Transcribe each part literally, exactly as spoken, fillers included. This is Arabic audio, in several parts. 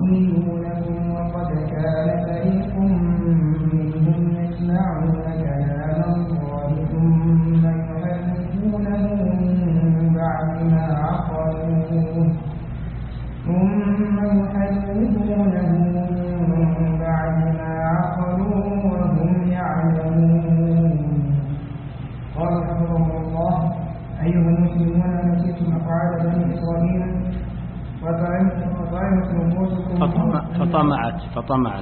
يؤمنونهم وقد كان فريق منهم يسمعون كلام الله ثم يحرفونه من بعد ما عقلوه ثم يحرفونه من بعد ما عقلوه وهم يعلمون. قال حفظه الله: أيها المسلمون، نسيتم أفعال بني إسرائيل فطمعت نفوسكم فطمعت فطمعت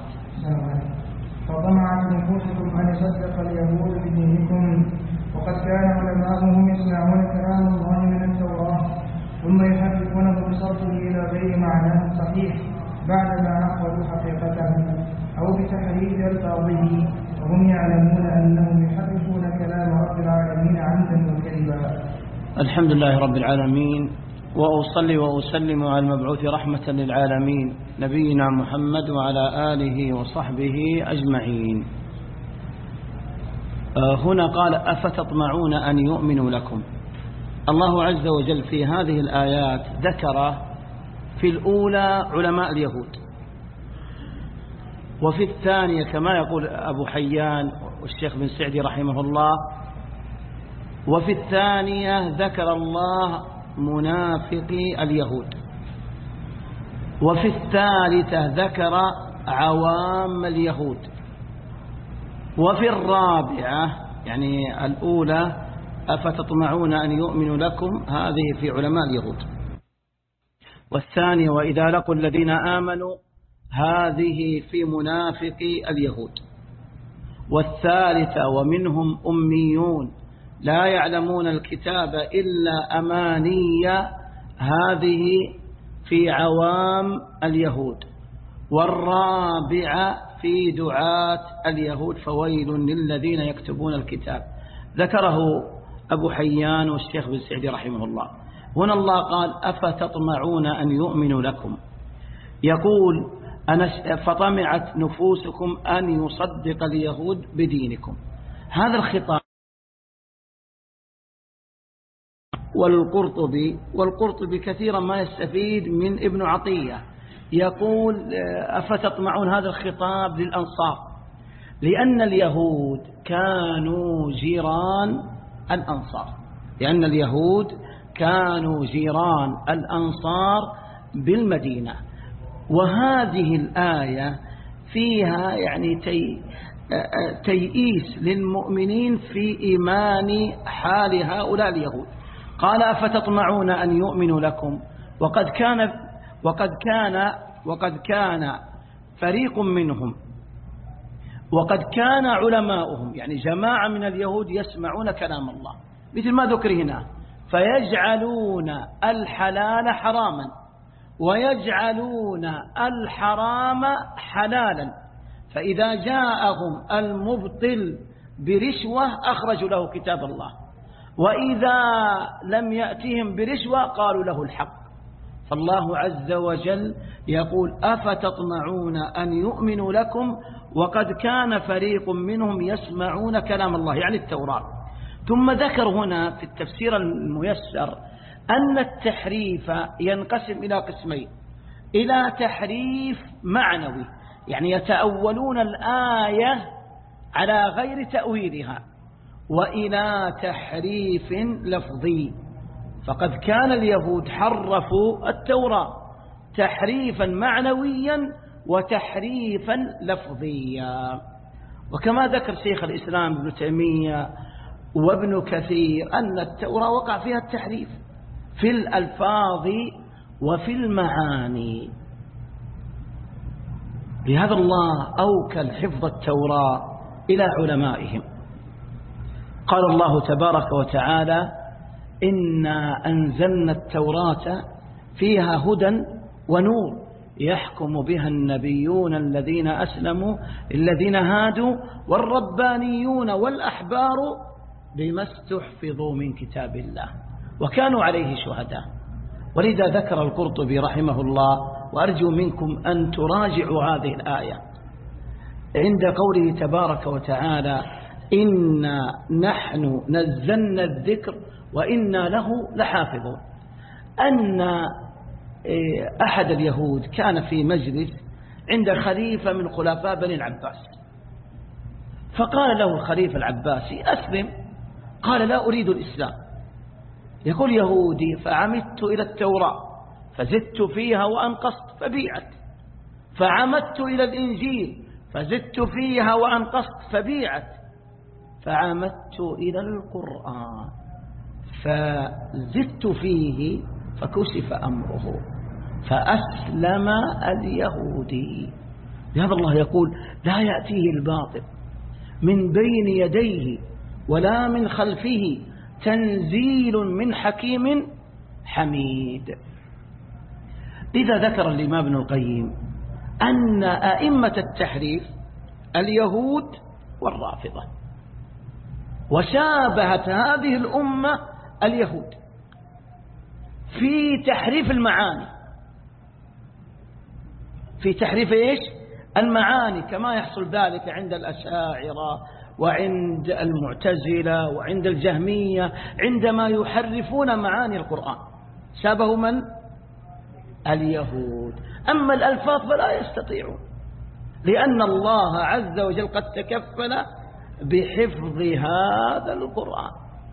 فطمعت نفوسكم أن يصدق اليهود بدينكم، وقد كان علماؤهم يسمعون كلام الله من التوراة ثم يحرفونه بصرفه إلى غير معناه الصحيح بعدما عقلوا حقيقته أو بتحريف ألفاظه، وهم يعلمون أنهم يحرفون كلام رب العالمين عمدا وكذبا. الحمد لله رب العالمين، وأصلي وأسلم على المبعوث رحمة للعالمين نبينا محمد وعلى آله وصحبه أجمعين. هنا قال: أفتطمعون أن يؤمنوا لكم. الله عز وجل في هذه الآيات ذكر في الأولى علماء اليهود، وفي الثانية كما يقول أبو حيان والشيخ بن سعدي رحمه الله، وفي الثانية ذكر الله منافقي اليهود، وفي الثالثة ذكر عوام اليهود، وفي الرابعة يعني الأولى أفتطمعون أن يؤمنوا لكم هذه في علماء اليهود، والثانية وإذا لقوا الذين آمنوا هذه في منافقي اليهود، والثالثة ومنهم أميون لا يعلمون الكتاب إلا أماني هذه في عوام اليهود، والرابعة في دعاة اليهود فويل للذين يكتبون الكتاب. ذكره أبو حيان والشيخ بن سعدي رحمه الله. هنا الله قال: أفتطمعون أن يؤمنوا لكم، يقول أنا فطمعت نفوسكم أن يصدق اليهود بدينكم. هذا الخطاب والقرطبي والقرطبي كثيرا ما يستفيد من ابن عطية، يقول: أفتطمعون، هذا الخطاب للأنصار، لأن اليهود كانوا جيران الأنصار، لأن اليهود كانوا جيران الأنصار بالمدينة. وهذه الآية فيها يعني تي تيئيس للمؤمنين في إيمان حال هؤلاء اليهود. قال: أفتطمعون أن يؤمنوا لكم وقد كان وقد كان وقد كان فريق منهم وقد كان علماؤهم، يعني جماعة من اليهود يسمعون كلام الله مثل ما ذكر هنا، فيجعلون الحلال حراما ويجعلون الحرام حلالا، فإذا جاءهم المبطل برشوة أخرجوا له كتاب الله، وإذا لم يأتهم برشوة قالوا له الحق. فالله عز وجل يقول: أفتطمعون أن يؤمنوا لكم وقد كان فريق منهم يسمعون كلام الله، يعني التوراة. ثم ذكر هنا في التفسير الميسر أن التحريف ينقسم إلى قسمين: إلى تحريف معنوي، يعني يتأولون الآية على غير تأويلها، وإلى تحريف لفظي. فقد كان اليهود حرفوا التوراة تحريفا معنويا وتحريفا لفظيا. وكما ذكر شيخ الإسلام ابن تيمية وابن كثير أن التوراة وقع فيها التحريف في الألفاظ وفي المعاني، لهذا الله أوكل حفظ التوراة إلى علمائهم. قال الله تبارك وتعالى: إنا أنزلنا التوراة فيها هدى ونور يحكم بها النبيون الذين أسلموا الذين هادوا والربانيون والأحبار بما استحفظوا من كتاب الله وكانوا عليه شهداء. ولذا ذكر القرطبي رحمه الله، وأرجو منكم أن تراجعوا هذه الآية عند قوله تبارك وتعالى: إنا نحن نزلنا الذكر وإنا له لحافظون، أن أحد اليهود كان في مجلس عند خليفة من خلفاء بني العباس، فقال له الخليفة العباسي أسلم، قال لا أريد الإسلام. يقول يهودي فعمدت إلى التوراة فزدت فيها وأنقصت فبيعت، فعمدت إلى الإنجيل فزدت فيها وأنقصت فبيعت، فعمدت إلى القرآن فزدت فيه فكشف أمره فأسلم اليهودي. لهذا الله يقول لا يأتيه الباطل من بين يديه ولا من خلفه تنزيل من حكيم حميد. إذا ذكر الإمام ابن القيم أن أئمة التحريف اليهود والرافضة، وشابهت هذه الأمة اليهود في تحريف المعاني، في تحريف إيش؟ المعاني، كما يحصل ذلك عند الأشاعرة وعند المعتزلة وعند الجهمية عندما يحرفون معاني القرآن. شابهوا من؟ اليهود. أما الألفاظ فلا يستطيعون، لأن الله عز وجل قد تكفل بحفظ هذا القرآن.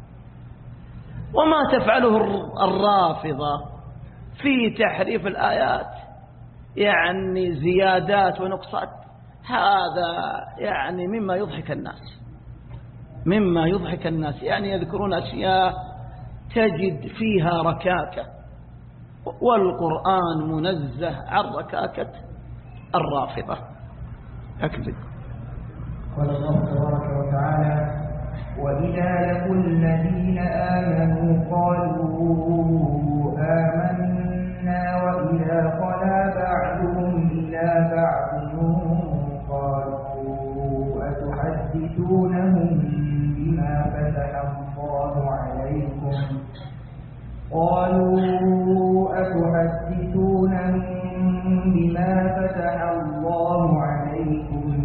وما تفعله الرافضة في تحريف الآيات يعني زيادات ونقصات، هذا يعني مما يضحك الناس، مما يضحك الناس، يعني يذكرون أشياء تجد فيها ركاكة، والقرآن منزه عن ركاكة الرافضة. أكذب. قال الله تبارك وتعالى: وإذا لقوا الذين آمنوا قالوا آمنا وإذا خلا بعضهم إلى بعض قالوا أتحدثونهم بما فتح الله عليكم قالوا أتحدثونهم بما فتح الله عليكم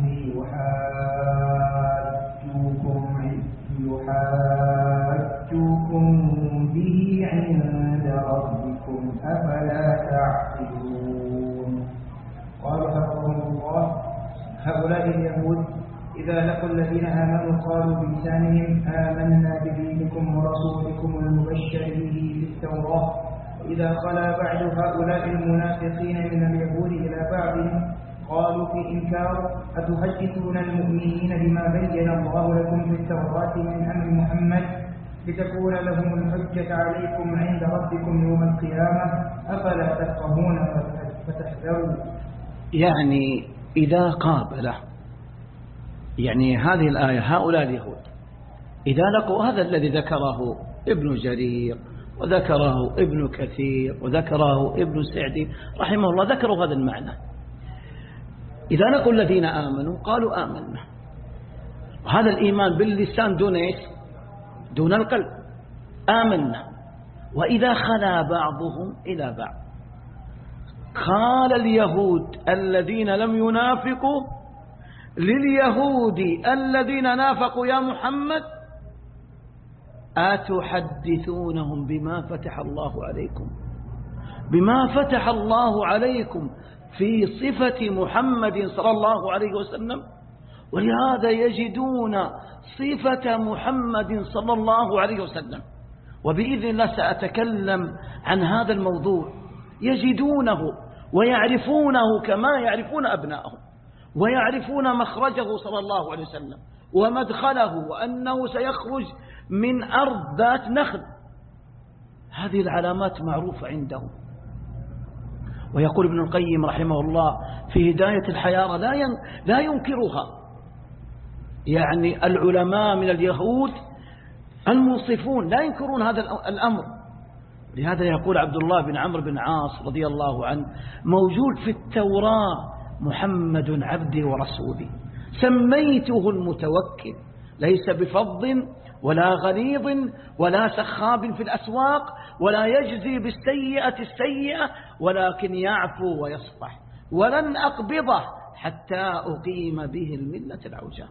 يحاجوكم به عند ربكم أفلا تعقلون. قال حفظهم الله: هؤلاء اليهود إذا لقوا الذين آمنوا قالوا بلسانهم آمنا بدينكم ورسولكم المبشر به في التوراة، وإذا خلا بعد هؤلاء المنافقين من اليهود إلى بعضهم قالوا في إنكار: أتحدثون المؤمنين بما بين الله لكم في التوراة من أمر محمد لتكون لهم الحجة عليكم عند ربكم يوم القيامة أفلا تفقهون فتحذروا. يعني إذا قابل يعني هذه الآية هؤلاء اليهود إذا لقوا هذا الذي ذكره ابن جرير وذكره ابن كثير وذكره ابن سعدي رحمه الله، ذكروا هذا المعنى. إذا لقوا الذين آمنوا قالوا آمنا، وهذا الإيمان باللسان دون إيش؟ دون القلب، آمنا. وإذا خلا بعضهم إلى بعض، قال اليهود الذين لم ينافقوا لليهود الذين نافقوا يا محمد أتحدثونهم بما فتح الله عليكم، بما فتح الله عليكم في صفة محمد صلى الله عليه وسلم. ولهذا يجدون صفة محمد صلى الله عليه وسلم، وبإذن الله سأتكلم عن هذا الموضوع. يجدونه ويعرفونه كما يعرفون أبنائهم، ويعرفون مخرجه صلى الله عليه وسلم ومدخله، وأنه سيخرج من أرض ذات نخل. هذه العلامات معروفة عندهم. ويقول ابن القيم رحمه الله في هداية الحيارى لا لا ينكرها، يعني العلماء من اليهود المنصفون لا ينكرون هذا الأمر. لهذا يقول عبد الله بن عمرو بن عاص رضي الله عنه: موجود في التوراة محمد عبدي ورسولي سميته المتوكل، ليس بفظ ولا غليظ ولا سخاب في الأسواق ولا يجزي بالسيئة السيئة ولكن يعفو ويصفح، ولن أقبضه حتى أقيم به الملة العوجاء.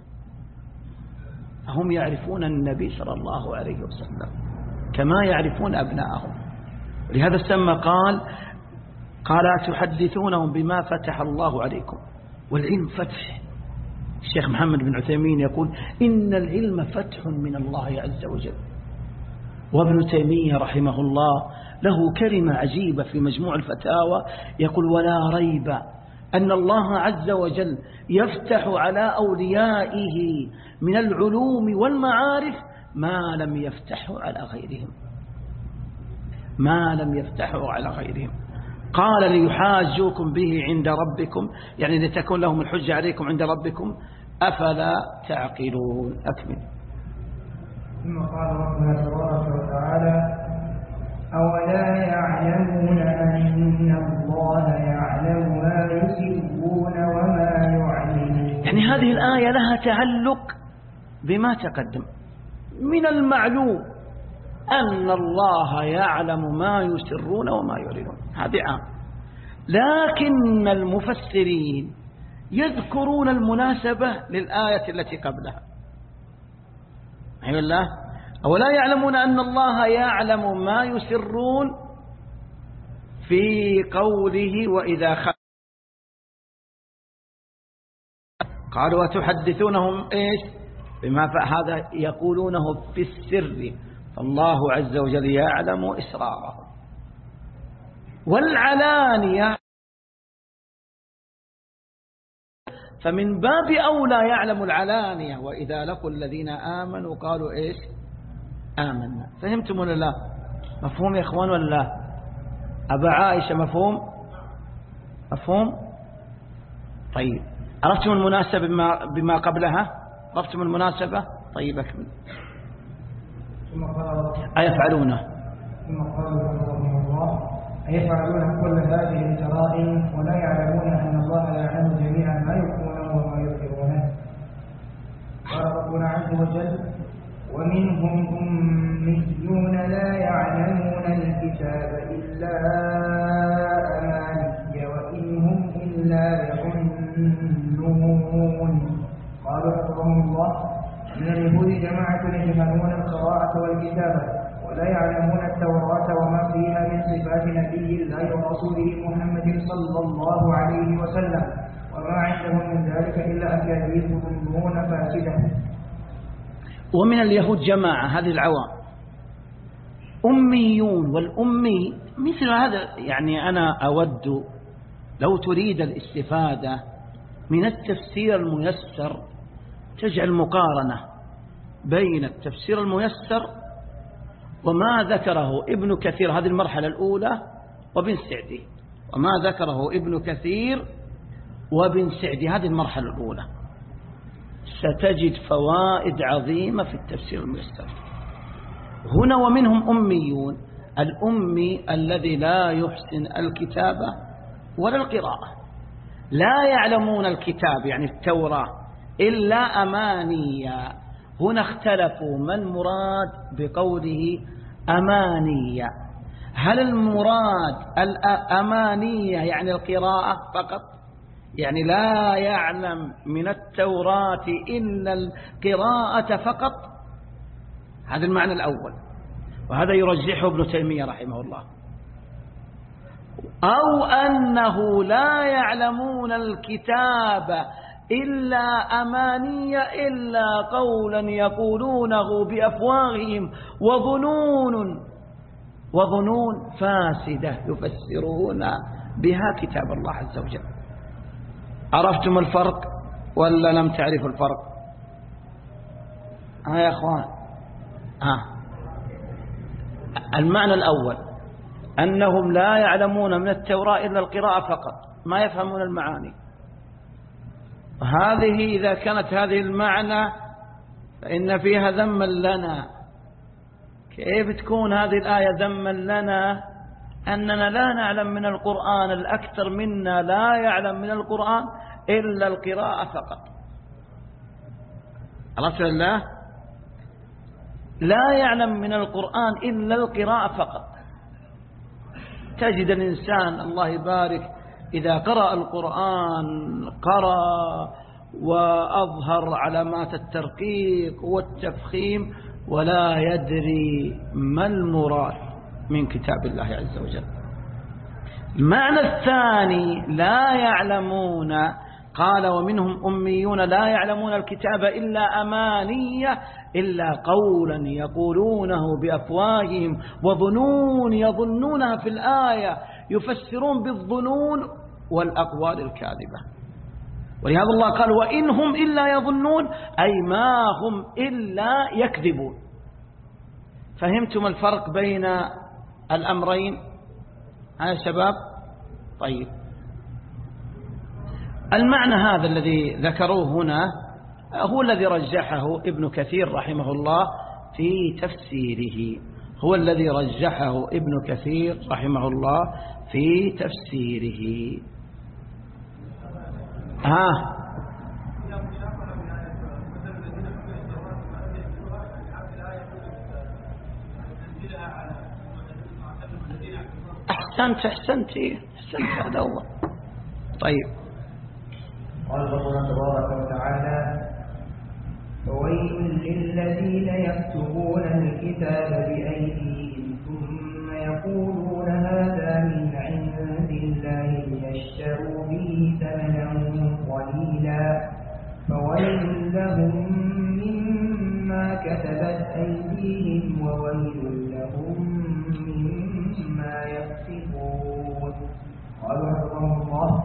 هم يعرفون النبي صلى الله عليه وسلم كما يعرفون أبنائهم. لهذا سمى قال قال تحدثونهم بما فتح الله عليكم، والعلم فتح. الشيخ محمد بن عثيمين يقول إن العلم فتح من الله عز وجل. وابن تيمية رحمه الله له كلمة عجيبة في مجموع الفتاوى، يقول ولا ريب أن الله عز وجل يفتح على أوليائه من العلوم والمعارف ما لم يفتحه على غيرهم، ما لم يفتحه على غيرهم. قال ليحاجوكم به عند ربكم، يعني لتكون لهم الحجة عليكم عند ربكم، أفلا تعقلون. أكمل. ثم قال ربنا تبارك وتعالى أولا يعلمون أن الله يعلم ما يسرون وما يعلنون. يعني هذه الآية لها تعلق بما تقدم. من المعلوم أن الله يعلم ما يسرون وما يعلنون، هذه عام. لكن المفسرين يذكرون المناسبة للآية التي قبلها. أيها الله، أولا يعلمون أن الله يعلم ما يسرون في قوله وإذا خلوا، قالوا وتحدثونهم إيش بما هذا يقولونه في السر، فالله عز وجل يعلم إسرارهم. والعلانية فمن باب أولى يعلم العلانية، وإذا لقوا الذين آمنوا قالوا إيش آمنا. فهمتم ولا لا؟ مفهوم يا إخوان ولا لا؟ أبا عائشة مفهوم؟ مفهوم؟ طيب عرفتم المناسبة بما, بما قبلها؟ عرفتم المناسبة؟ طيب أكمل. أيفعلونه؟ ثم قالوا رحمه الله أيفعلون كل هذه الجرائم ولا يعلمون أن الله يعلم جميع ما يكونه وما يظهرونه. قال ربنا عز وجل ومنهم أميون لا يعلمون الكتاب إلا أماني وإن هم إلا يظنون. قالوا حفظهم الله من اليهود جماعة يجهلون القراءة والكتابة ولا يعلمون التوراة وما فيها من صفات نبي الله ورسوله محمد صلى الله عليه وسلم وما عندهم من ذلك إلا أكاذيب ظنون فاسدة. ومن اليهود جماعة، هذه العوام أميون. والأمي مثل هذا، يعني أنا أود لو تريد الاستفادة من التفسير الميسر تجعل مقارنة بين التفسير الميسر وما ذكره ابن كثير، هذه المرحلة الأولى، وابن سعدي، وما ذكره ابن كثير وابن سعدي، هذه المرحلة الأولى، ستجد فوائد عظيمة في التفسير الميسر. هنا ومنهم أميون، الأمي الذي لا يحسن الكتابة ولا القراءة، لا يعلمون الكتاب يعني التوراة إلا أمانية. هنا اختلفوا ما المراد بقوله أمانية، هل المراد الأمانية يعني القراءة فقط، يعني لا يعلم من التوراة إلا القراءة فقط، هذا المعنى الأول، وهذا يرجحه ابن تيمية رحمه الله، أو أنه لا يعلمون الكتاب إلا أمانية إلا قولا يقولونه بأفواههم وظنون وظنون فاسدة يفسرون بها كتاب الله عز وجل. عرفتم الفرق ولا لم تعرفوا الفرق؟ ها يا أخوان، ها المعنى الأول أنهم لا يعلمون من التوراة إلا القراءة فقط، ما يفهمون المعاني. هذه إذا كانت هذه المعنى فإن فيها ذما لنا. كيف تكون هذه الآية ذما لنا؟ أننا لا نعلم من القرآن، الأكثر منا لا يعلم من القرآن إلا القراءة فقط. عرفت الله؟ لا يعلم من القرآن إلا القراءة فقط. تجد الإنسان الله يبارك إذا قرأ القرآن قرأ وأظهر علامات الترقيق والتفخيم ولا يدري ما المراد من كتاب الله عز وجل. المعنى الثاني لا يعلمون، قال ومنهم أميون لا يعلمون الكتاب إلا أمانية إلا قولا يقولونه بأفواههم وظنون يظنونها في الآية، يفسرون بالظنون والأقوال الكاذبة. ولهذا الله قال وإنهم إلا يظنون، أي ما هم إلا يكذبون. فهمتم الفرق بين الأمرين يا شباب؟ طيب، المعنى هذا الذي ذكروه هنا هو الذي رجحه ابن كثير رحمه الله في تفسيره، هو الذي رجحه ابن كثير رحمه الله في تفسيره. ها أحسنت أحسنت أحسنت هذا هو. طيب، قال ربنا تبارك وتعالى فويل للذين يكتبون الكتاب بأيديهم ثم يقولون هذا من عند الله ليشتروا به ثمنا قليلا فويل لهم مما كتبت أيديهم وويل لهم مما يكسبون. قال رحمه الله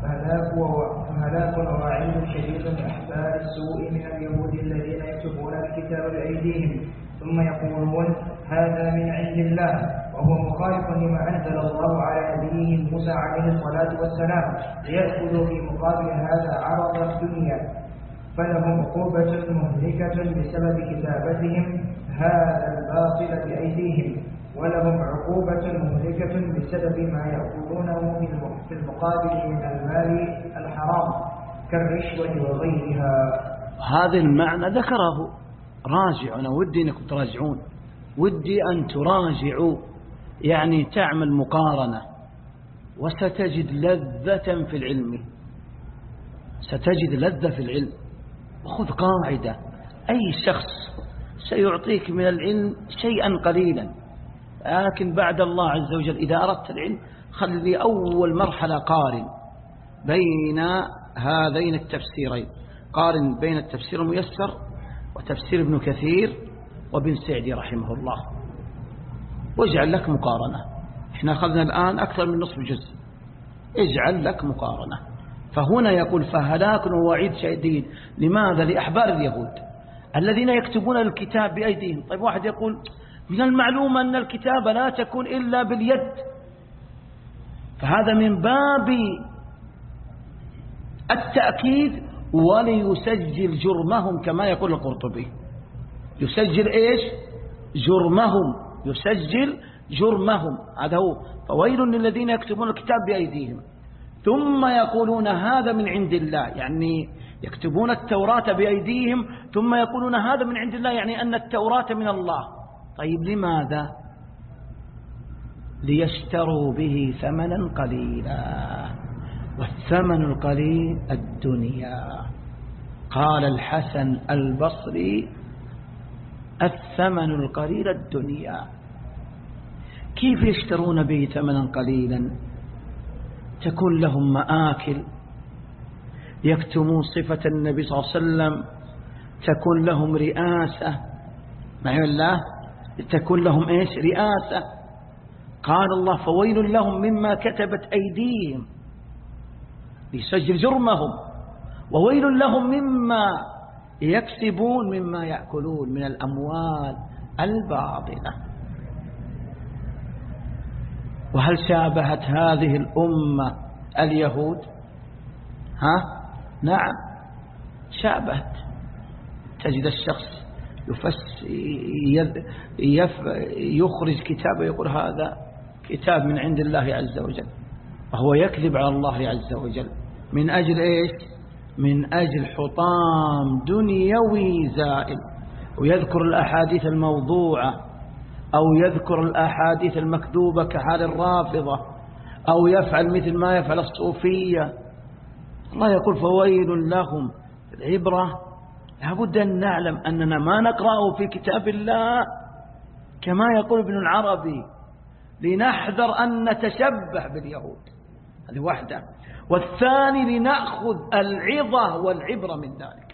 فهلاك ووعيد شديد لأحبار السوء من اليهود الذين يكتبون الكتاب بأيديهم ثم يقولون هذا من عند الله، وهو مخالف لما أنزل الله على نبيه موسى عليه الصلاة والسلام، ليأخذوا في مقابل هذا عرض الدنيا، فلهم عقوبة مهلكة بسبب كتابتهم هذا الباطل بأيديهم، ولهم عقوبة مهلكة بسبب ما يأخذونه في المقابل من المال الحرام كالرشوة وغيرها. هذا المعنى ذكره راجع، أنا ودي أنكم تراجعون، ودي أن تراجعوا، يعني تعمل مقارنة وستجد لذة في العلم، ستجد لذة في العلم. وخذ قاعدة، أي شخص سيعطيك من العلم شيئا قليلا، لكن بعد الله عز وجل إذا أردت العلم خلي أول مرحلة قارن بين هذين التفسيرين، قارن بين التفسير الميسر وتفسير ابن كثير وابن سعدي رحمه الله، واجعل لك مقارنة. احنا أخذنا الآن أكثر من نصف جزء، اجعل لك مقارنة. فهنا يقول فهلاك ووعيد شديد، لماذا؟ لأحبار اليهود الذين يكتبون الكتاب بأيديهم. طيب، واحد يقول من المعلوم أن الكتابة لا تكون إلا باليد، فهذا من باب التأكيد وليسجل جرمهم كما يقول القرطبي، يسجل إيش؟ جرمهم، يسجل جرمهم. هذا هو فويل للذين يكتبون الكتاب بأيديهم ثم يقولون هذا من عند الله، يعني يكتبون التوراة بأيديهم ثم يقولون هذا من عند الله، يعني أن التوراة من الله. طيب، لماذا؟ ليشتروا به ثمنا قليلا، والثمن القليل الدنيا. قال الحسن البصري الثمن القليل الدنيا. كيف يشترون به ثمنا قليلا؟ تكون لهم مآكل، يكتمون صفة النبي صلى الله عليه وسلم، تكون لهم رئاسة، معي الله، تكون لهم إيش؟ رئاسة. قال الله فويل لهم مما كتبت أيديهم، ليسجل جرمهم، وويل لهم مما يكسبون مما يأكلون من الأموال الباطلة. وهل شابهت هذه الأمة اليهود؟ ها؟ نعم شابهت. تجد الشخص يفس يخرج كتابه يقول هذا كتاب من عند الله عز وجل، وهو يكذب على الله عز وجل من أجل إيش؟ من أجل حطام دنيوي زائل، ويذكر الأحاديث الموضوعة أو يذكر الأحاديث المكذوبة كحال الرافضة، أو يفعل مثل ما يفعل الصوفية. الله يقول فويل لهم. العبرة لابد أن نعلم أننا ما نقرأه في كتاب الله كما يقول ابن العربي لنحذر أن نتشبه باليهود، هذه واحدة. والثاني لنأخذ العظة والعبرة من ذلك.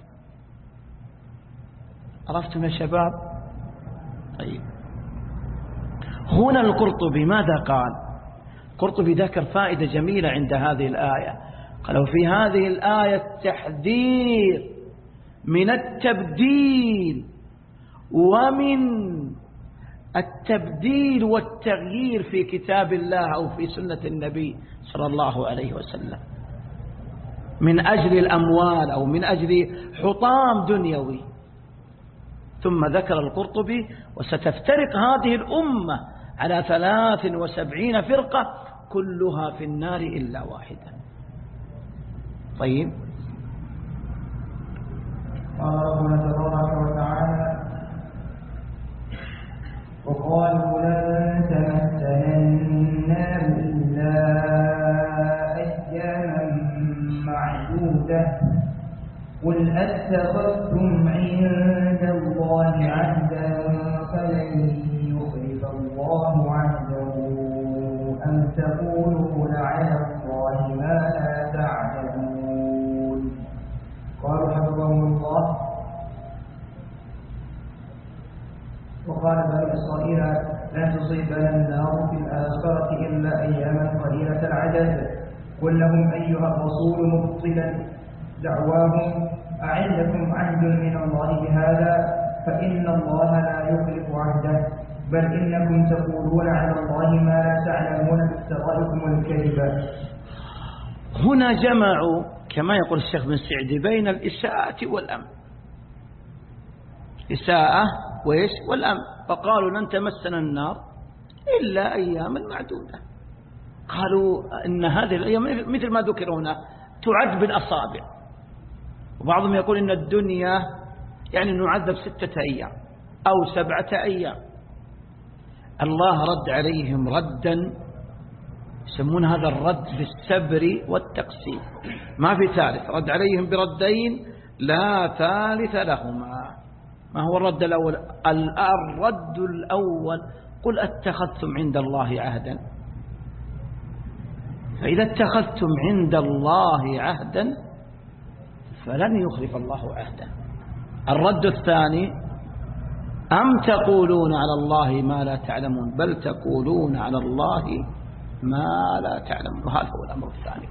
عرفتم يا شباب؟ طيب، هنا القرطبي ماذا قال؟ القرطبي ذكر فائدة جميلة عند هذه الآية، قالوا في هذه الآية التحذير من التبديل ومن التبديل والتغيير في كتاب الله أو في سنة النبي صلى الله عليه وسلم من أجل الأموال أو من أجل حطام دنيوي. ثم ذكر القرطبي: وستفترق هذه الأمة على ثلاث وسبعين فرقة كلها في النار إلا واحدة. طيب، قال ربنا تبارك وتعالى: وقالوا لن تمسنا النار إلا أياما معدودة قل أتخذتم عند الله عهدا فلن يخلف الله عهده أم تقولون على الله ما لا تعلمون. قالوا حفظهم الله: وقال بنو إسرائيل لا تصيبنا النار في الآخرة إلا أياما قليلة العدد قل لهم أيها الرسول مبطلا دعواهم أعندكم عهد من الله بهذا فإن الله لا يخلف عهده بل إنكم تقولون على الله ما لا تعلمون بافترائكم الكذب. هنا جمعوا كما يقول الشيخ بن سعدي بين الإساءة والأمن، إساءة وإيش والأمن، فقالوا لن تمسنا النار إلا أياما معدودة. قالوا إن هذه الأيام مثل ما ذكر هنا تعد بالأصابع، وبعضهم يقول إن الدنيا يعني نعذب ستة أيام أو سبعة أيام. الله رد عليهم ردا يسمون هذا الرد بالسبر والتقسيم، ما في ثالث، رد عليهم بردين لا ثالث لهما. ما هو الرد الأول؟ الرد الأول: قل أتخذتم عند الله عهدا، فإذا اتخذتم عند الله عهدا فلن يخلف الله عهدا. الرد الثاني: أم تقولون على الله ما لا تعلمون بل تقولون على الله ما لا تعلمون. وهذا هو الأمر الثاني.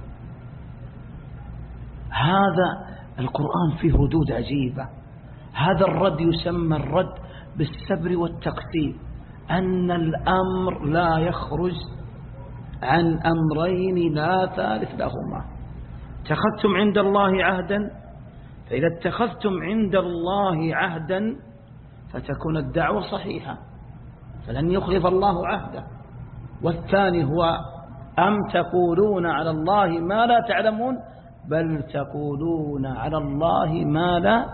هذا القرآن فيه ردود عجيبة. هذا الرد يسمى الرد بالسبر والتقسيم، أن الأمر لا يخرج عن أمرين لا ثالث لهما. اتخذتم عند الله عهدا، فإذا اتخذتم عند الله عهدا فتكون الدعوة صحيحة فلن يخلف الله عهده. والثاني هو أم تقولون على الله ما لا تعلمون بل تقولون على الله ما لا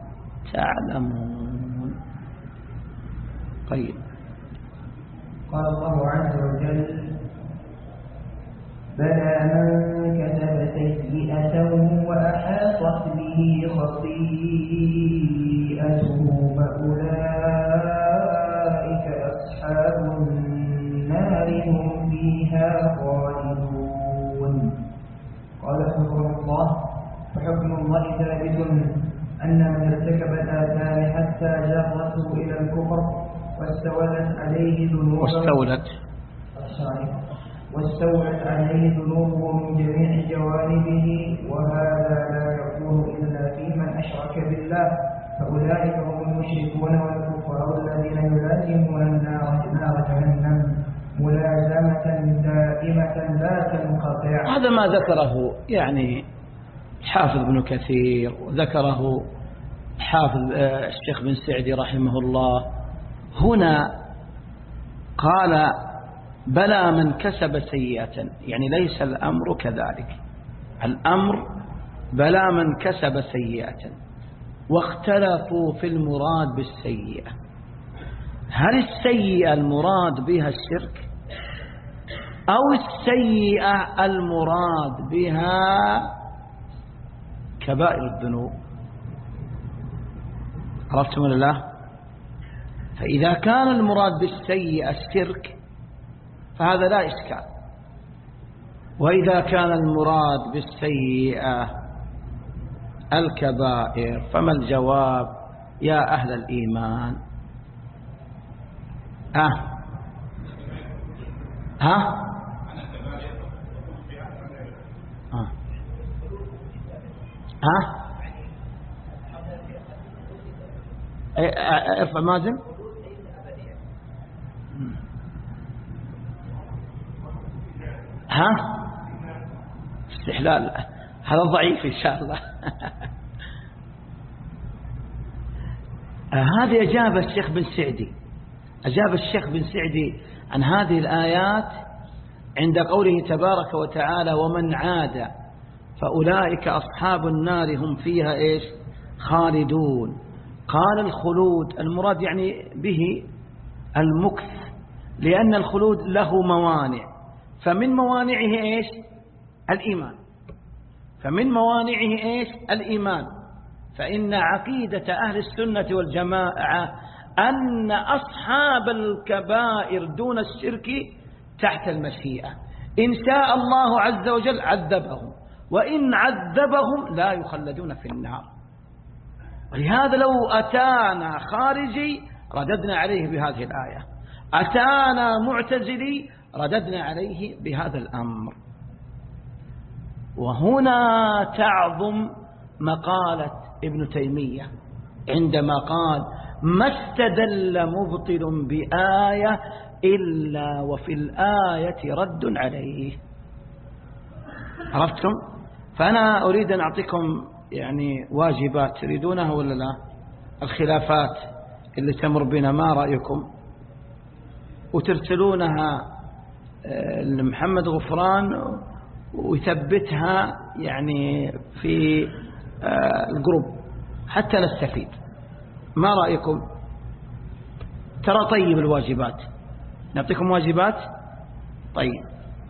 تعلمون. طيب، قال الله عز وجل: بلى من كتب سيئة وأحاطت به خطيئته فأولئك أصحاب النار هم فيها خالدون. قال حكم الله: فحكم الله ثابت أن من ارتكب الآثام حتى جرته إلى الكفر واستولت عليه ذنوبه واستولت واستولت عليه ذنوبه من جميع جوانبه، وهذا لا يكون إلا في من أشرك بالله، فأولئك هم المشركون والكفار الذين يلازمون النار نار جهنم ملازمة دائمة لا تنقطع. هذا ما ذكره يعني حافظ ابن كثير، وذكره حافظ الشيخ بن سعدي رحمه الله. هنا قال: بلى من كسب سيئة، يعني ليس الأمر كذلك. الأمر بلى من كسب سيئة، واختلفوا في المراد بالسيئة. هل السيئة المراد بها الشرك أو السيئة المراد بها كبائر الذنوب؟ عرفتم ولا لا؟ فإذا كان المراد بالسيئة الشرك فهذا لا إشكال. وإذا كان المراد بالسيئة الكبائر فما الجواب يا أهل الإيمان؟ ها ها ها ها ارفع مازن. ها استحلال هذا ضعيف إن شاء الله. هذه أجاب الشيخ بن سعدي أجاب الشيخ بن سعدي عن هذه الآيات عند قوله تبارك وتعالى ومن عاد فأولئك أصحاب النار هم فيها إيش خالدون. قال الخلود المراد يعني به المكث، لأن الخلود له موانع، فمن موانعه إيش الإيمان فمن موانعه إيش الإيمان فإن عقيدة أهل السنة والجماعة أن أصحاب الكبائر دون الشرك تحت المشيئة، إن شاء الله عز وجل عذبهم، وإن عذبهم لا يخلدون في النار. ولهذا لو أتانا خارجي رددنا عليه بهذه الآية، أتانا معتزلي رددنا عليه بهذا الأمر. وهنا تعظم مقالة ابن تيمية عندما قال ما استدل مبطل بآية إلا وفي الآية رد عليه. عرفتم؟ فأنا أريد أن أعطيكم يعني واجبات تريدونها ولا لا؟ الخلافات اللي تمر بنا ما رأيكم؟ وترسلونها لمحمد غفران ويثبتها يعني في الجروب حتى نستفيد. ما رأيكم؟ ترى طيب الواجبات، نعطيكم واجبات. طيب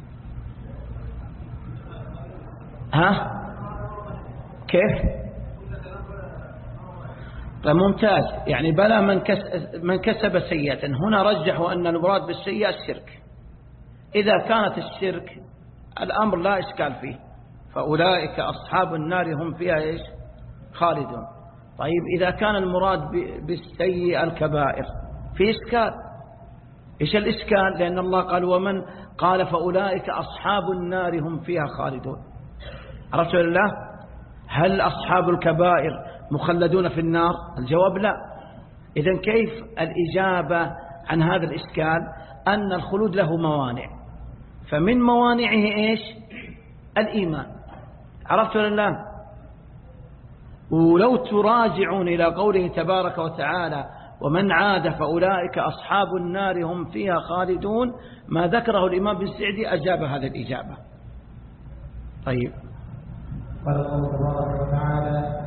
ها كيف؟ طيب ممتاز. يعني بلا من كسب, من كسب سيئة، هنا رجحوا أن المراد بالسيئة الشرك. إذا كانت الشرك الأمر لا إشكال فيه، فأولئك أصحاب النار هم فيها إيش خالدون. طيب إذا كان المراد بالسيئة الكبائر في إشكال. إيش الإشكال؟ لأن الله قال ومن قال فأولئك أصحاب النار هم فيها خالدون. عرفتوا الله؟ هل أصحاب الكبائر مخلدون في النار؟ الجواب لا. إذن كيف الإجابة عن هذا الإشكال؟ أن الخلود له موانع، فمن موانعه إيش الإيمان. عرفتوا الله؟ ولو تراجعون إلى قوله تبارك وتعالى ومن عاد فأولئك أصحاب النار هم فيها خالدون، ما ذكره الإمام بن سعدي أجاب هذه الإجابة. طيب قال الله تبارك وتعالى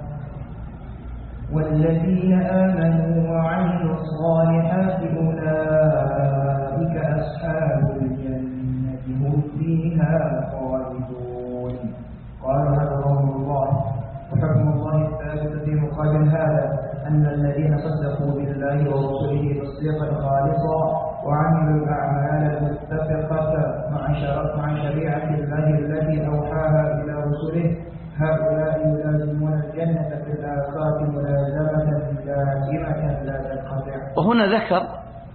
والذين آمنوا وعملوا الصالحات أولئك أصحاب الجنة هم فيها خالدون. قال رحمه الله وحكم الله الثابت في مقابل هذا أن الذين صدقوا بالله ورسله تصديقا خالصا وعملوا الأعمال المتفقة مع شريعة الله التي أوحاها إلى رسله هؤلاء يلازمون الجنة في الآخرة ملازمة لازمة لا تنقطع. وهنا ذكر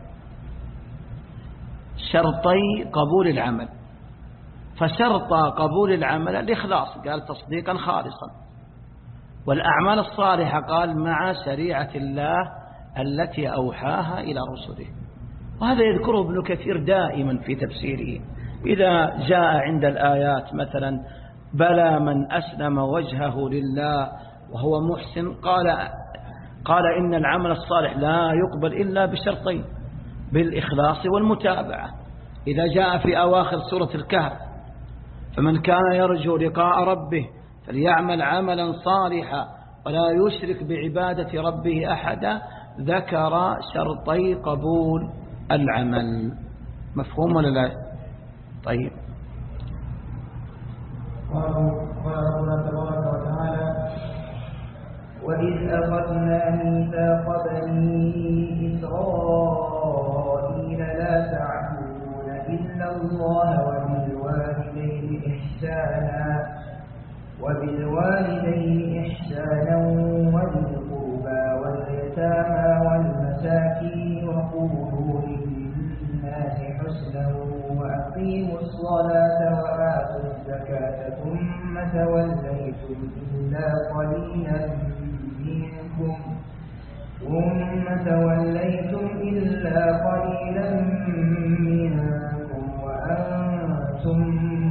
شرطي قبول العمل، فشرط قبول العمل الإخلاص، قال تصديقا خالصا، والأعمال الصالحة قال مع شريعة الله التي أوحاها إلى رسله. وهذا يذكره ابن كثير دائما في تفسيره، إذا جاء عند الآيات مثلا بلى من أسلم وجهه لله وهو محسن، قال قال إن العمل الصالح لا يقبل إلا بشرطين، بالإخلاص والمتابعة. إذا جاء في أواخر سورة الكهف فمن كان يرجو لقاء ربه فليعمل عملا صالحا ولا يشرك بعبادة ربه أحدا، ذكر شرطي قبول العمل. مفهوم ولا لا؟ طيب قال ربنا تبارك وتعالى وإذ أخذنا ميثاق بني إسرائيل لا تعبدون إلا الله وبالوالدين إحسانا وبالوالدين إحسانا وذي القربى واليتامى والمساكين وقولوا للناس حسنا وأقيموا الصلاة وآتوا الزكاة ثم توليتم إلا قليلا منكم ثم توليتم إلا قليلا منكم وأنتم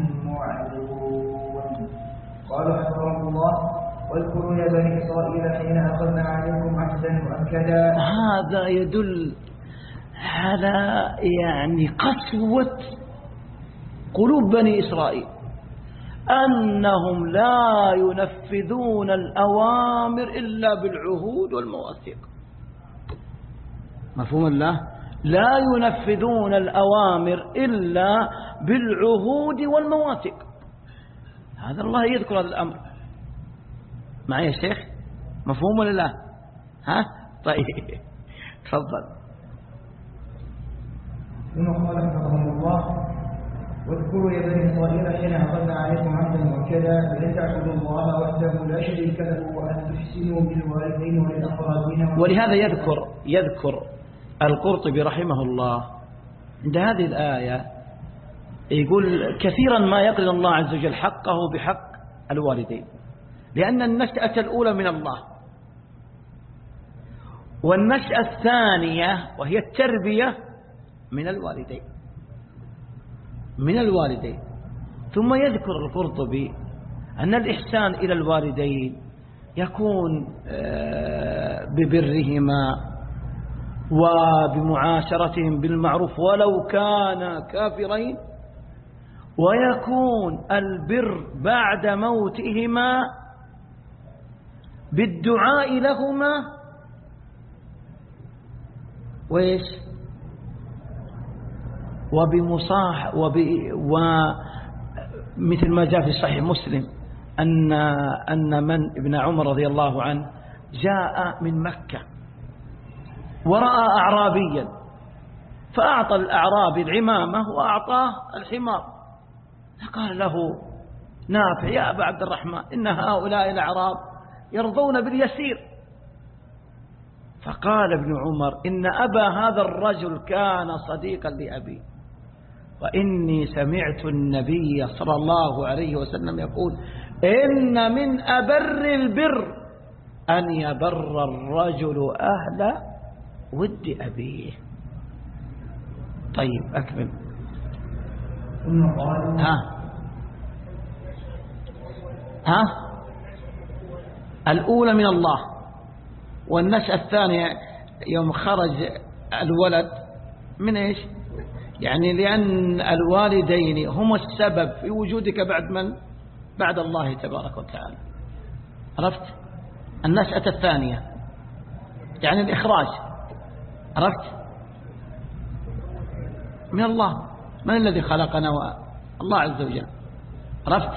معرضون. قالوا حفظهم الله واذكروا يا بني إسرائيل حين أخذنا عليكم عهدا مؤكدا. هذا يدل على يعني قسوة قلوب بني إسرائيل، أنهم لا ينفذون الأوامر إلا بالعهود والمواثيق. مفهوم الله؟ لا ينفذون الأوامر إلا بالعهود والمواثيق. هذا الله يذكر هذا الأمر معي يا شيخ، مفهوم ولا لا؟ ها طيب تفضل. ثم قال حفظهم الله واذكروا يا بني إسرائيل حين أخذنا عليكم عهدا مؤكدا لأن تعبدوا الله وحده لا شريك له وأن تحسنوا بالوالدين والأقربين. ولهذا يذكر يذكر القرطبي رحمه الله عند هذه الآية يقول كثيرا ما يقرن الله عز وجل حقه بحق الوالدين، لأن النشأة الأولى من الله، والنشأة الثانية وهي التربية من الوالدين من الوالدين ثم يذكر القرطبي أن الإحسان إلى الوالدين يكون ببرهما وبمعاشرتهم بالمعروف ولو كان كافرين، ويكون البر بعد موتهما بالدعاء لهما وإيش وبمصاح وب ومثل ما جاء في صحيح مسلم أن أن من ابن عمر رضي الله عنه جاء من مكة ورأى أعرابيا فأعطى الأعرابي العمامة وأعطاه الحمار، فقال له نافع يا أبا عبد الرحمن إن هؤلاء الأعراب يرضون باليسير. فقال ابن عمر إن أبا هذا الرجل كان صديقا لأبي، وإني سمعت النبي صلى الله عليه وسلم يقول إن من أبر البر أن يبر الرجل أهل ود أبيه. طيب أكمل. ثم قالوا ها ها الأولى من الله، والنشأة الثانية يوم خرج الولد من إيش؟ يعني لأن الوالدين هم السبب في وجودك بعد من؟ بعد الله تبارك وتعالى. عرفت؟ النشأة الثانية يعني الإخراج، عرفت؟ من الله. من الذي خلقنا؟ الله عز وجل. عرفت؟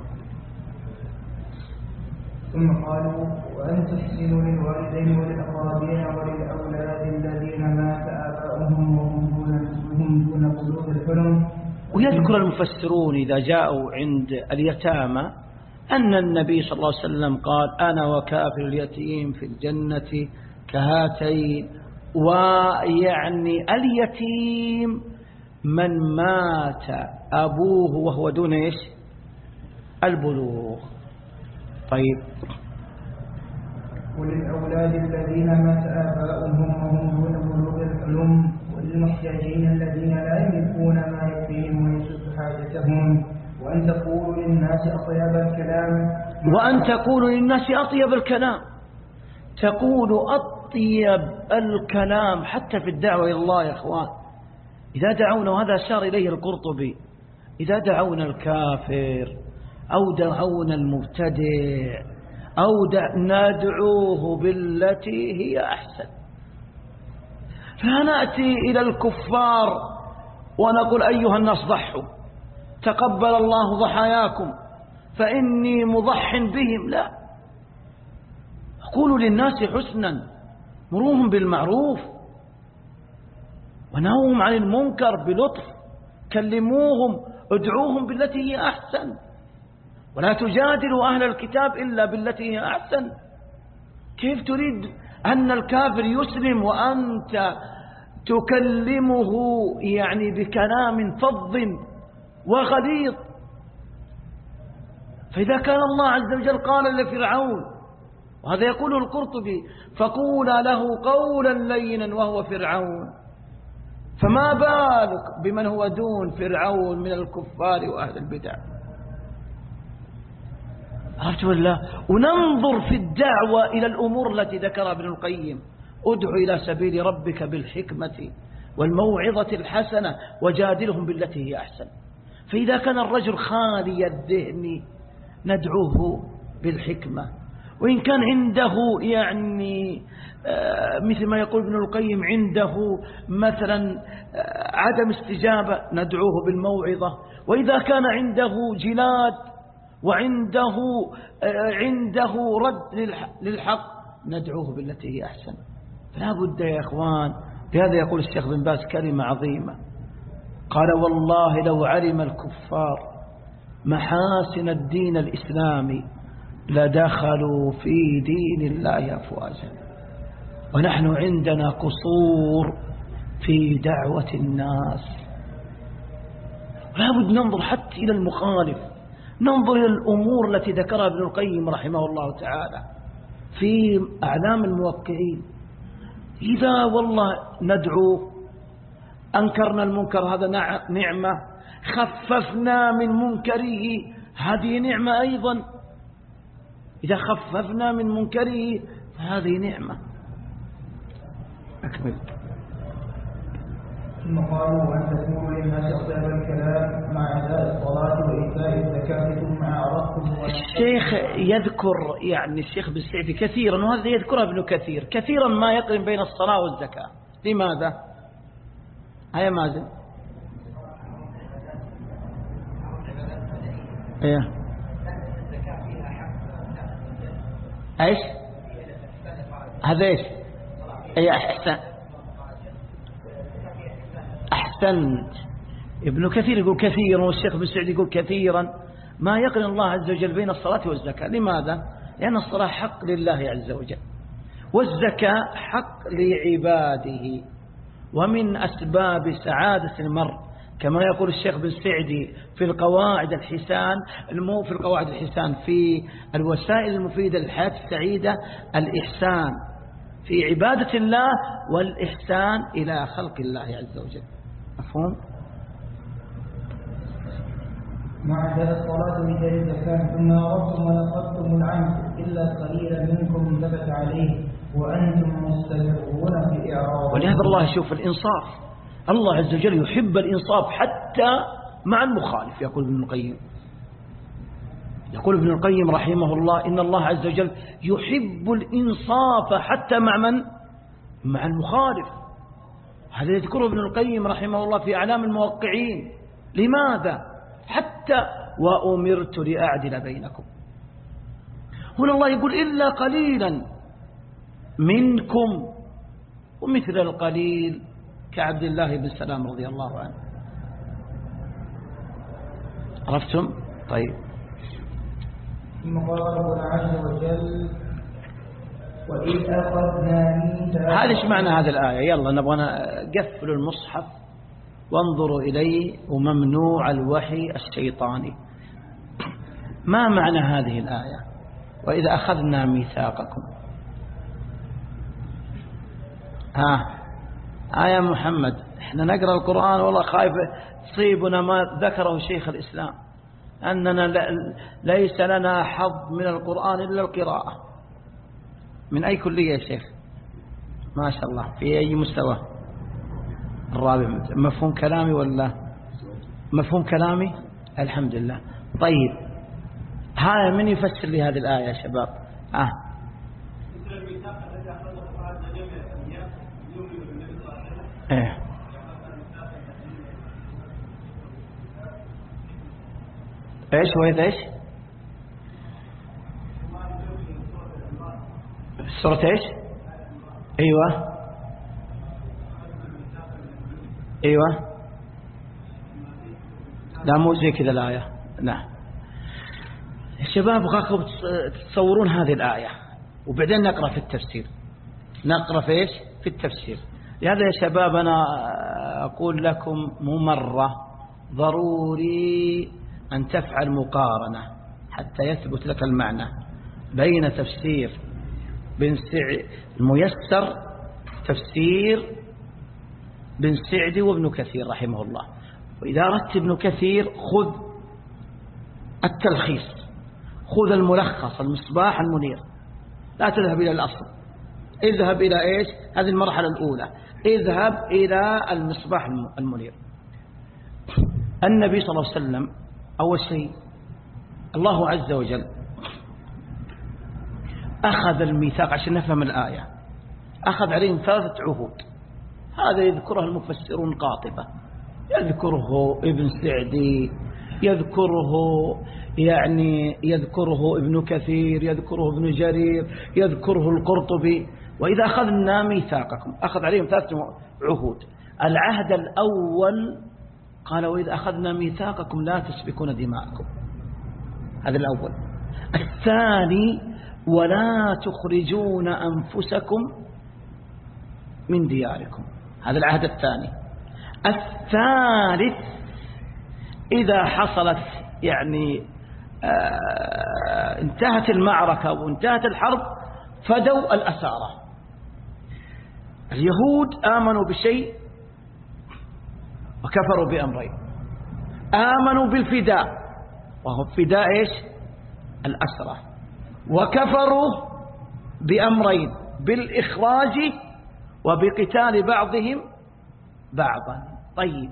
ثم قالوا وأن تحسنوا للوالدين وللأقربين وللأولاد الذين مات آباؤهم وهم دون بلوغ الحلم. ويذكر المفسرون إذا جاءوا عند اليتامى أن النبي صلى الله عليه وسلم قال أنا وكافل اليتيم في الجنة كهاتين. ويعني اليتيم من مات أبوه وهو دون إيش؟ البلوغ. طيب. وللأولاد الذين مات آباؤهم وهم دون بلوغ الحلم وللمحتاجين الذين لا يملكون ما يكفيهم ويسد حاجتهم وأن تقولوا للناس أطيب الكلام وأن تقولوا للناس أطيب الكلام تقول أطيب الكلام حتى في الدعوة إلى الله يا إخوان. إذا دعونا، وهذا أشار إليه القرطبي، إذا دعونا الكافر أو دعونا المبتدع أو ندعوه بالتي هي أحسن، فنأتي إلى الكفار ونقول أيها الناس ضحوا تقبل الله ضحاياكم فإني مضح بهم. لا، قولوا للناس حسنا، مروهم بالمعروف ونهوهم عن المنكر بلطف، كلموهم ادعوهم بالتي هي أحسن، ولا تجادلوا أهل الكتاب إلا بالتي هي أحسن. كيف تريد أن الكافر يسلم وأنت تكلمه يعني بكلام فظ وغليظ؟ فإذا كان الله عز وجل قال لفرعون، وهذا يقوله القرطبي، فقولا له قولا لينا وهو فرعون، فما بالك بمن هو دون فرعون من الكفار وأهل البدع؟ عرفت ولا؟ وننظر في الدعوة إلى الأمور التي ذكرها ابن القيم: ادع إلى سبيل ربك بالحكمة والموعظة الحسنة وجادلهم بالتي هي أحسن. فإذا كان الرجل خالي الذهن ندعوه بالحكمة، وإن كان عنده يعني مثل ما يقول ابن القيم عنده مثلا عدم استجابة ندعوه بالموعظة، وإذا كان عنده جلاد وعنده عنده رد للحق ندعوه بالتي هي أحسن. فلا بد يا إخوان، لهذا يقول الشيخ بن باز كلمة عظيمة، قال: والله لو علم الكفار محاسن الدين الإسلامي لدخلوا في دين الله أفواجا، ونحن عندنا قصور في دعوة الناس. لا بد ننظر حتى إلى المخالف، ننظر إلى الأمور التي ذكرها ابن القيم رحمه الله تعالى في أعلام الموقعين. إذا والله ندعو، أنكرنا المنكر هذا نعمة، خففنا من منكره هذه نعمة أيضا. إذا خففنا من منكره فهذه نعمة. أكمل. ثم قالوا: وأن تكونوا للناس أطيب الكلام مع أداء الصلاة وإيتاء الزكاة ثم أعرضتم. الشيخ يذكر يعني الشيخ بالسعدي كثيرا، وهذا يذكرها ابن كثير كثيرا، ما يقرن بين الصلاة والزكاة. لماذا؟ هيا مازن. ايه ايش هذا ايش اي احسن احسنت. ابن كثير يقول كثيرا، والشيخ بن سعد يقول كثيرا، ما يقرن الله عز وجل بين الصلاة والزكاة. لماذا؟ لأن الصلاة حق لله عز وجل، والزكاة حق لعباده، ومن أسباب سعادة المرء كما يقول الشيخ بن سعدي في القواعد الحسان، المو في القواعد الحسان في الوسائل المفيدة للحياة السعيدة: الإحسان في عبادة الله والإحسان إلى خلق الله عز وجل. مفهوم؟ مع أداء الصلاة وإيتاء الزكاة ثم أردتم ونقضتم العهد إلا قليلا منكم ثبت عليه وأنتم مستمرون في إعراض. ولهذا الله يشوف الإنصاف، الله عز وجل يحب الإنصاف حتى مع المخالف. يقول ابن القيم يقول ابن القيم رحمه الله: إن الله عز وجل يحب الإنصاف حتى مع من؟ مع المخالف. هذا يذكره ابن القيم رحمه الله في أعلام الموقعين. لماذا؟ حتى وأمرت لأعدل بينكم. هنا الله يقول: إلا قليلا منكم، ومثل القليل كعبد الله بن سلام رضي الله عنه. عرفتم؟ طيب. ثم قال ربنا عز وجل: وإذ أخذنا ميثاقكم. هذا ايش معنى هذه الآية؟ يلا نبغى نقفل المصحف وانظروا إليه: وممنوع الوحي الشيطاني. ما معنى هذه الآية؟ وإذا أخذنا ميثاقكم. ها ها يا محمد، احنا نقرأ القرآن والله خايف تصيبنا ما ذكره شيخ الإسلام، أننا ليس لنا حظ من القرآن إلا القراءة. من أي كلية يا شيخ؟ ما شاء الله. في أي مستوى؟ الرابع. مفهوم كلامي ولا مفهوم كلامي؟ الحمد لله. طيب، ها من يفسر لي هذه الآية يا شباب؟ آه. ايه ايش وإذا ايش سورة ايش؟ ايوه ايوه لا مو زي كذا الآية. نعم الشباب غاكم تتصورون هذه الآية وبعدين نقرأ في التفسير. نقرأ في إيش؟ في التفسير. لهذا يا شباب أنا أقول لكم ممرة ضروري أن تفعل مقارنة حتى يثبت لك المعنى بين تفسير بن سعد الميسر تفسير بن سعدي وابن كثير رحمه الله. وإذا أردت ابن كثير خذ التلخيص، خذ الملخص المصباح المنير، لا تذهب إلى الأصل، اذهب إلى إيش؟ هذه المرحلة الأولى، اذهب إلى المصباح المنير. النبي صلى الله عليه وسلم أول شيء الله عز وجل أخذ الميثاق عشان نفهم الآية، أخذ عليهم ثلاثة عهود. هذا يذكره المفسرون قاطبة، يذكره ابن سعدي، يذكره يعني يذكره ابن كثير، يذكره ابن جرير، يذكره القرطبي. وإذا أخذنا ميثاقكم أخذ عليهم ثلاثة عهود. العهد الأول قال وإذا أخذنا ميثاقكم لا تسفكون دماءكم، هذا الأول. الثاني ولا تخرجون أنفسكم من دياركم، هذا العهد الثاني. الثالث إذا حصلت يعني آه انتهت المعركة وانتهت الحرب فدوا الأسارة. اليهود آمنوا بشيء وكفروا بأمرين. آمنوا بالفداء وهو فداء إيش؟ الأسرة. وكفروا بأمرين، بالإخراج وبقتال بعضهم بعضا. طيب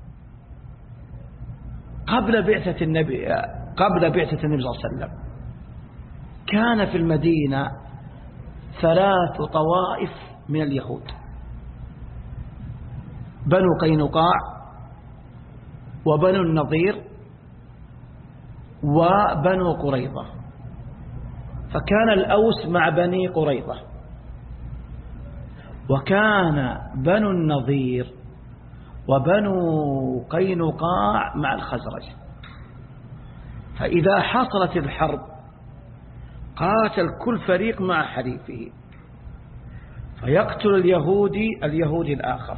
قبل بعثة النبي قبل بعثة النبي صلى الله عليه وسلم كان في المدينة ثلاث طوائف من اليهود: بنو قينقاع وبنو النضير وبنو قريظة. فكان الأوس مع بني قريظة، وكان بنو النضير وبنو قينقاع مع الخزرج. فإذا حصلت الحرب قاتل كل فريق مع حليفه، فيقتل اليهودي اليهودي الآخر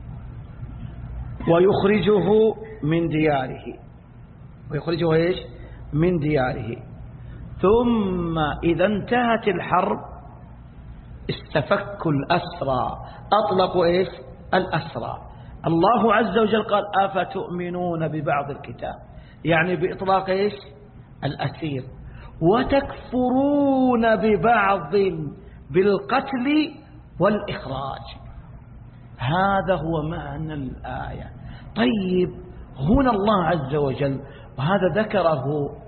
ويخرجه من دياره ويخرجه إيش؟ من دياره. ثم إذا انتهت الحرب استفكوا الأسرى، أطلقوا إيش؟ الأسرى. الله عز وجل قال أفتؤمنون ببعض الكتاب، يعني بإطلاق إيش؟ الأسير، وتكفرون ببعض بالقتل والإخراج. هذا هو معنى الآية. طيب هنا الله عز وجل، وهذا ذكره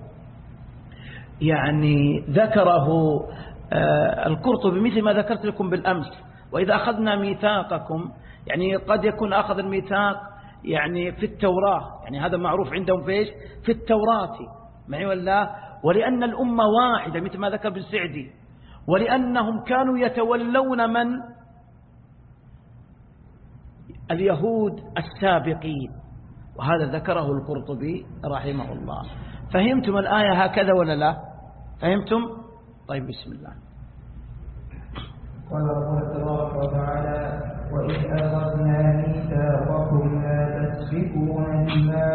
يعني ذكره آه القرطبي مثل ما ذكرت لكم بالأمس. وإذا أخذنا ميثاقكم، يعني قد يكون أخذ الميثاق يعني في التوراة، يعني هذا معروف عندهم في إيش؟ في التوراة، معي ولا؟ ولأن الأمة واحدة مثل ما ذكر ابن سعدي، ولأنهم كانوا يتولون من؟ اليهود السابقين، وهذا ذكره القرطبي رحمه الله. فهمتم الآية هكذا ولا لا؟ فهمتم؟ طيب بسم الله. قال الله تبارك وتعالى: وإذ أخذنا ميثاقكم لا تسفكون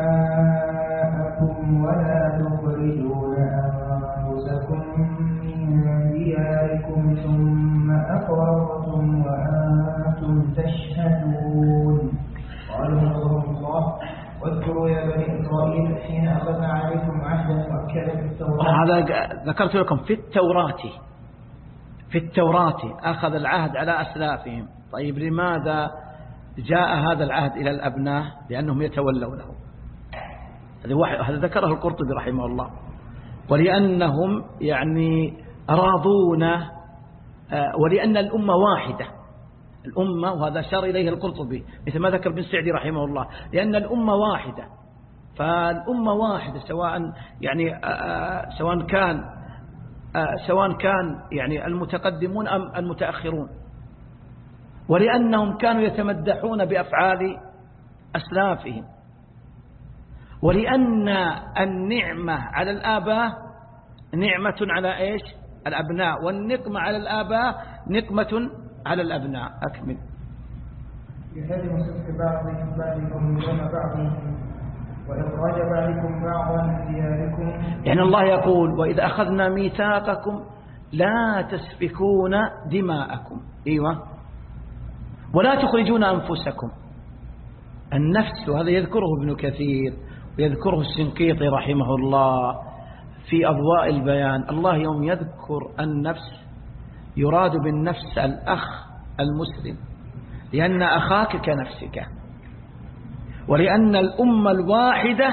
دماءكم ولا تخرجون أنفسكم من دياركم ثم أقررتم وأنتم تشهدون. قالوا نظر الله واذكروا يا بني إسرائيل حين أخذنا عليكم عهدا مؤكدا في التوراة. هذا ذكرت لكم في التوراة، في التوراة أخذ العهد على أسلافهم. طيب لماذا جاء هذا العهد إلى الأبناء؟ لأنهم يتولونه. هذا ذكره القرطبي رحمه الله. ولأنهم يعني راضون، ولأن الأمة واحدة، الأمة، وهذا أشار إليه القرطبي مثل ما ذكر ابن سعدي رحمه الله، لأن الأمة واحدة. فالأمة واحدة سواء يعني سواء كان سواء كان يعني المتقدمون أم المتأخرون. ولأنهم كانوا يتمدحون بأفعال أسلافهم. ولأن النعمة على الآباء نعمة على إيش؟ الأبناء، والنقمة على الآباء نقمة على الأبناء. أكمل. يهدم سفك بعضهم بعضكم دون بعض وإخراج بعضكم بعضا من دياركم. يعني الله يقول وإذا أخذنا ميثاقكم لا تسفكون دماءكم، أيوة، ولا تخرجون أنفسكم. النفس، وهذا يذكره ابن كثير ويذكره الشنقيطي رحمه الله في أضواء البيان. الله يوم يذكر النفس يراد بالنفس الأخ المسلم، لأن أخاك كنفسك، ولأن الأمة الواحدة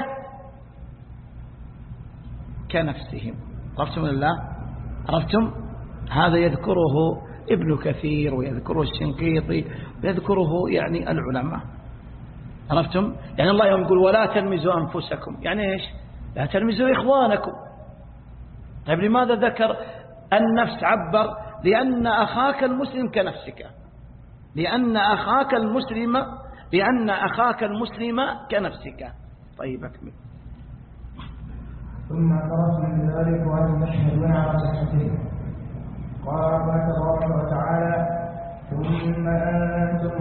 كنفسهم. عرفتم الله؟ عرفتم؟ هذا يذكره ابن كثير ويذكره الشنقيطي ويذكره يعني العلماء. عرفتم؟ يعني الله يوم يقول ولا تلمزوا أنفسكم، يعني إيش؟ لا تلمزوا إخوانكم. طيب لماذا ذكر النفس؟ عبر لأن أخاك المسلم كنفسك، لأن أخاك المسلم لأن أخاك المسلم كنفسك. طيب أكمل. ثم اعترف من ذلك وأن نشهدون على صحته. قال ربنا تبارك وتعالى ثم أنتم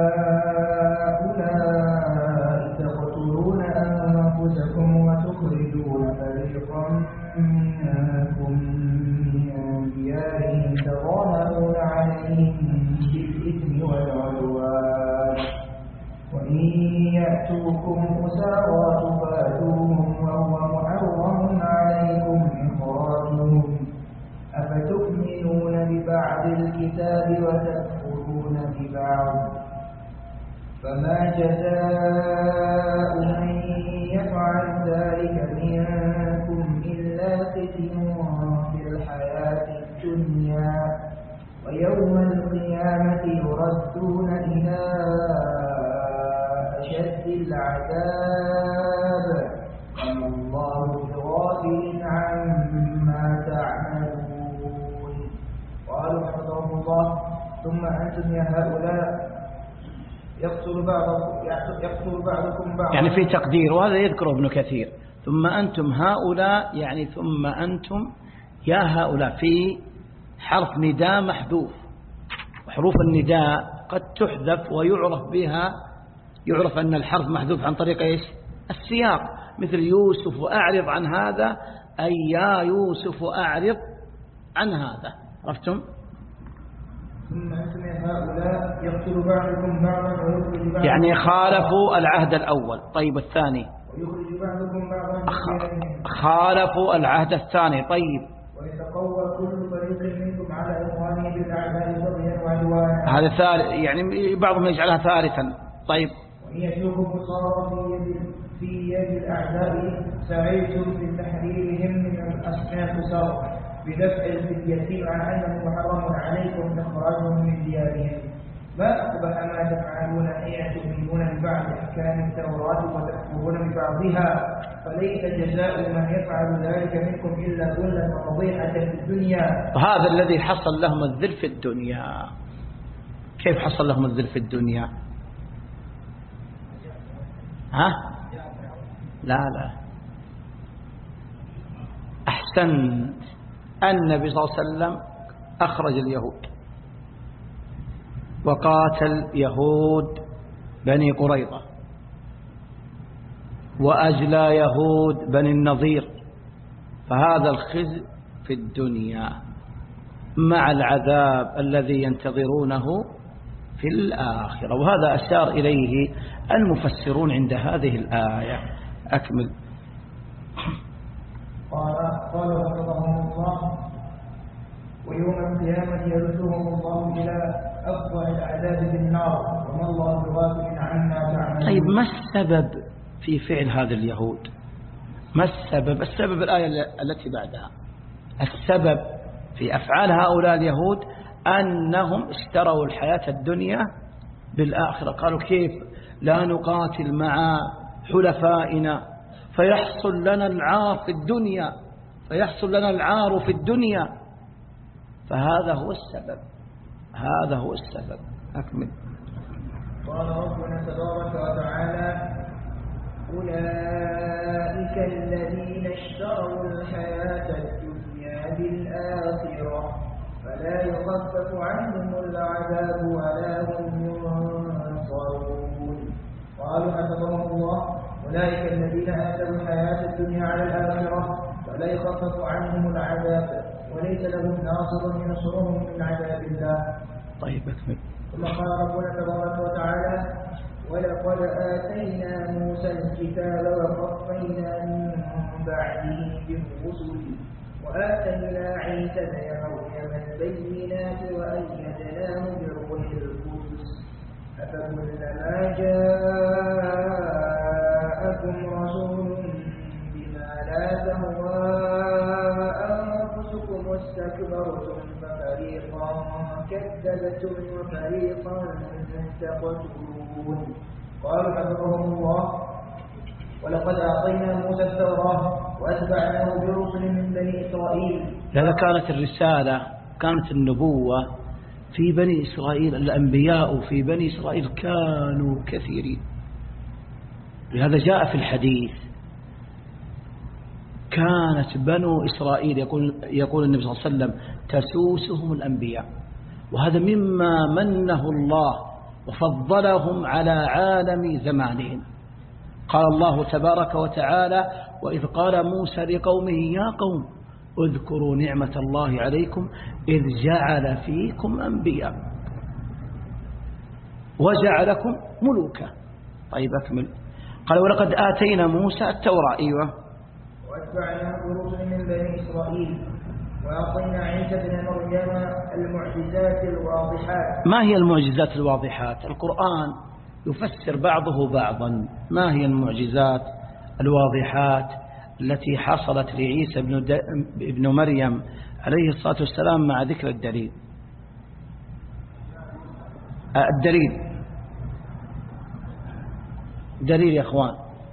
هؤلاء تقتلون أنفسكم وتخرجون فريقا منكم من ديارهم تظاهرون عليهم بالإثم والعدوان وإن يأتوكم أسارى تفادوهم وهو محرم عليكم إخراجهم أفتؤمنون ببعض الكتاب وتكفرون ببعض فما جزاء من يفعل ذلك منكم إلا خزي في الحياة الدنيا ويوم القيامة يردون إلى أشد العذاب وما الله بغافل عما تعملون. قالوا حفظهم الله ثم أنتم يا هؤلاء يقتل بعضكم يقتل بعضكم بعضا، يعني في تقدير، وهذا يذكره ابن كثير. ثم أنتم هؤلاء يعني ثم أنتم يا هؤلاء في حرف نداء محذوف، وحروف النداء قد تحذف ويعرف بها، يعرف أن الحرف محذوف عن طريق إيش؟ السياق، مثل يوسف أعرض عن هذا، أي يا يوسف أعرض عن هذا. عرفتم؟ ثم أنتم هؤلاء يقتل بعضكم بعضا ويخرج بعضا، يعني خالفوا العهد الأول. طيب الثاني ويخرج بعضكم بعضا خالفوا العهد الثاني. طيب ويتقوى كل فريق منكم على إخوانه بالأعداء بغيا وعدوانا، هذا ثالث، يعني بعضهم يجعلها ثالثا. طيب وإن يأتوكم أسارى في يد في يد الأعداء سعيتم بتحريرهم من الأصناف سرا بدفع الفدية عن أنه محرم عليكم إخراجهم من ديارهم. ما أقبح ما تفعلون حين تؤمنون ببعض أحكام التوراة وتكفرون ببعضها، فليس جزاء من يفعل ذلك منكم إلا ذلا وفضيحة في الدنيا. وهذا الذي حصل لهم الذل في الدنيا. كيف حصل لهم الذل في الدنيا؟ ها؟ لا لا أحسنت. النبي صلى الله عليه وسلم أخرج اليهود وقاتل يهود بني قريظة وأجلى يهود بني النضير، فهذا الخزي في الدنيا مع العذاب الذي ينتظرونه في الآخرة، وهذا أشار إليه المفسرون عند هذه الآية. أكمل. قال قال حفظهم الله ويوم القيامة يردهم الله إلى أفضل العذاب بالنار وما الله بغافل عما تعملون. طيب ما السبب في فعل هذا اليهود؟ ما السبب؟ السبب الآية التي بعدها. السبب في أفعال هؤلاء اليهود أنهم اشتروا الحياة الدنيا بالآخرة. قالوا كيف لا نقاتل مع حلفائنا فيحصل لنا العار في الدنيا فيحصل لنا العار في الدنيا فهذا هو السبب، هذا هو السبب. أكمل. قال ربنا تبارك وتعالى أولئك الذين اشتروا الحياة الدنيا بالآخرة فلا يخفف عنهم العذاب ولا هم ينصرون. قالوا حفظهم الله أولئك الذين آتوا الحياة الدنيا على الآخرة فلا يخفف عنهم العذاب وليس لهم ناصر ينصرهم من عذاب الله. طيب أكمل. ثم قال ربنا تبارك وتعالى ولقد آتينا موسى الكتاب وقفينا من بعده بالرسل وآتينا عيسى بن مريم البينات وأيدناه بروح القدس أفكلما جاءكم رسول بما لا تهوى أنفسكم واستكبرتم ففريقا كذبتم وفريقا تقتلون. قالوا حفظهم الله ولقد أعطينا موسى التوراة وأتبعناه برسل من بني إسرائيل. لذا كانت الرسالة كانت النبوة في بني إسرائيل، الأنبياء في بني إسرائيل كانوا كثيرين. لهذا جاء في الحديث كانت بنو إسرائيل يقول, يقول النبي صلى الله عليه وسلم تسوسهم الأنبياء، وهذا مما منه الله وفضلهم على عالم زمانهم. قال الله تبارك وتعالى وإذ قال موسى لقومه يا قوم اذكروا نعمة الله عليكم إذ جعل فيكم أنبياء وجعلكم ملوكا. طيب أكمل. قال ولقد آتينا موسى التوراة. أيوة. وأتبعناه برسل من بني إسرائيل وأعطينا عيسى بن مريم المعجزات الواضحات. ما هي المعجزات الواضحات؟ القرآن يفسر بعضه بعضا. ما هي المعجزات الواضحات التي حصلت لعيسى بن, د... ابن مريم عليه الصلاة والسلام مع ذكر الدليل؟ آه الدليل دليل يا أخوان.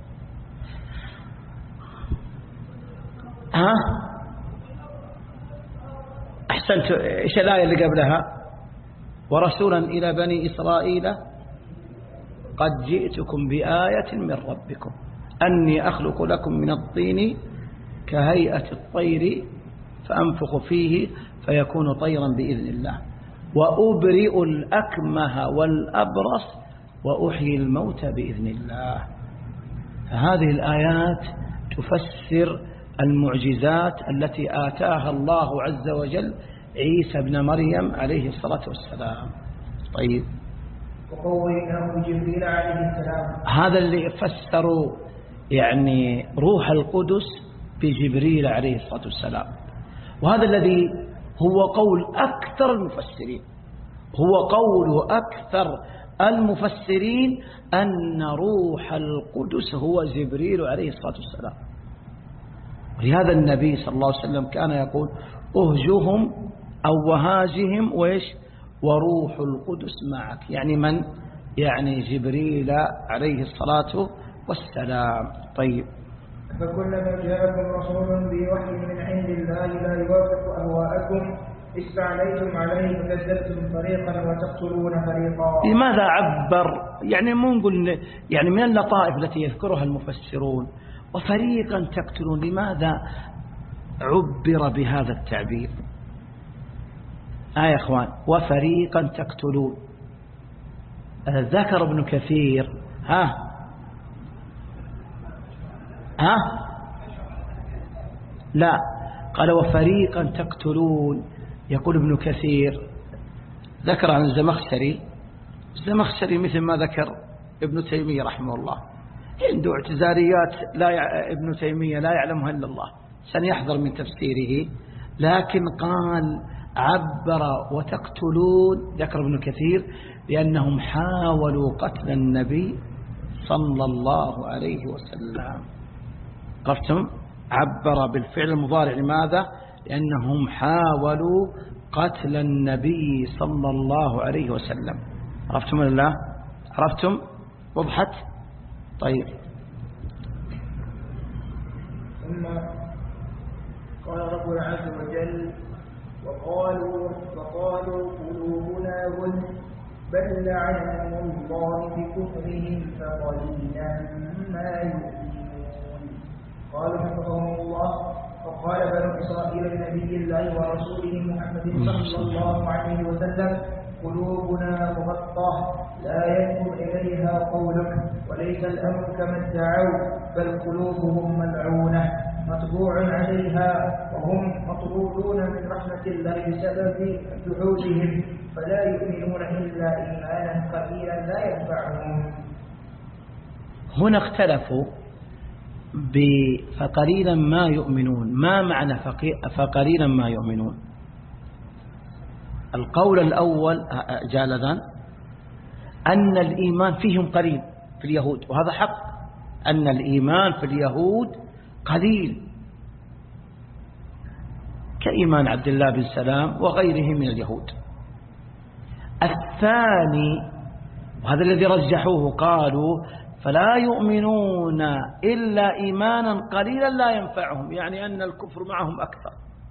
ها أحسنت. إيش الآية اللي قبلها؟ ورسولا إلى بني إسرائيل قد جئتكم بآية من ربكم أني أخلق لكم من الطين كهيئة الطير فأنفخ فيه فيكون طيرا بإذن الله وأبرئ الأكمه والأبرص وأحيي الموتى بإذن الله. فهذه الآيات تفسر المعجزات التي آتاها الله عز وجل عيسى بن مريم عليه الصلاة والسلام. طيب. وقويناه جبريل عليه السلام. هذا اللي فسروا يعني روح القدس بجبريل عليه الصلاة والسلام، وهذا الذي هو قول أكثر المفسرين، هو قول أكثر المفسرين أن روح القدس هو جبريل عليه الصلاة والسلام. ولهذا النبي صلى الله عليه وسلم كان يقول أهجهم أو وهاجهم وإيش وروح القدس معك، يعني من؟ يعني جبريل عليه الصلاة والسلام. طيب. فكلما جاءكم رسول بوحي من عند الله لا يوافق أهواءكم استعليتم عليه فكذبتم فريقا وتقتلون فريقا. لماذا عبر؟ يعني مو نقول يعني من اللطائف التي يذكرها المفسرون وفريقا تقتلون، لماذا عبر بهذا التعبير؟ آه يا أخوان وفريقا تقتلون. ذكر ابن كثير ها ها لا قال وفريقا تقتلون. يقول ابن كثير ذكر عن الزمخشري، الزمخشري مثل ما ذكر ابن تيمية رحمه الله عنده اعتزاليات لا يع... ابن تيمية لا يعلمها إلا الله، سنحذر من تفسيره، لكن قال عبر وتقتلون ذكر ابن كثير لأنهم حاولوا قتل النبي صلى الله عليه وسلم. عرفتم؟ عبر بالفعل المضارع. لماذا؟ لأنهم حاولوا قتل النبي صلى الله عليه وسلم. عرفتم ولا لا؟ عرفتم؟ وضحت؟ طيب. ثم قال ربنا عز وجل وقالوا وقالوا قلوبنا غلف بل لعنهم الله بكفرهم فقليلا ما يؤمنون. قال حفظهم الله: وقال بنو إسرائيل لنبي الله ورسوله محمد صلى الله عليه وسلم: قلوبنا مغطاة لا يدخل إليها قولك، وليس الأمر كما ادعوا، بل قلوبهم ملعونة مطبوع عليها، وهم مطرودون من رحمة الله بسبب جحودهم، فلا يؤمنون إلا إيمانا قليلا لا ينفعهم. هنا اختلفوا فقليلا ما يؤمنون. ما معنى فقليلا ما يؤمنون؟ القول الأول جالذا أن الإيمان فيهم قليل في اليهود، وهذا حق، أن الإيمان في اليهود قليل كإيمان عبد الله بن سلام وغيره من اليهود. الثاني وهذا الذي رجحوه قالوا: فلا يؤمنون إلا إيمانا قليلا لا ينفعهم، يعني أن الكفر معهم أكثر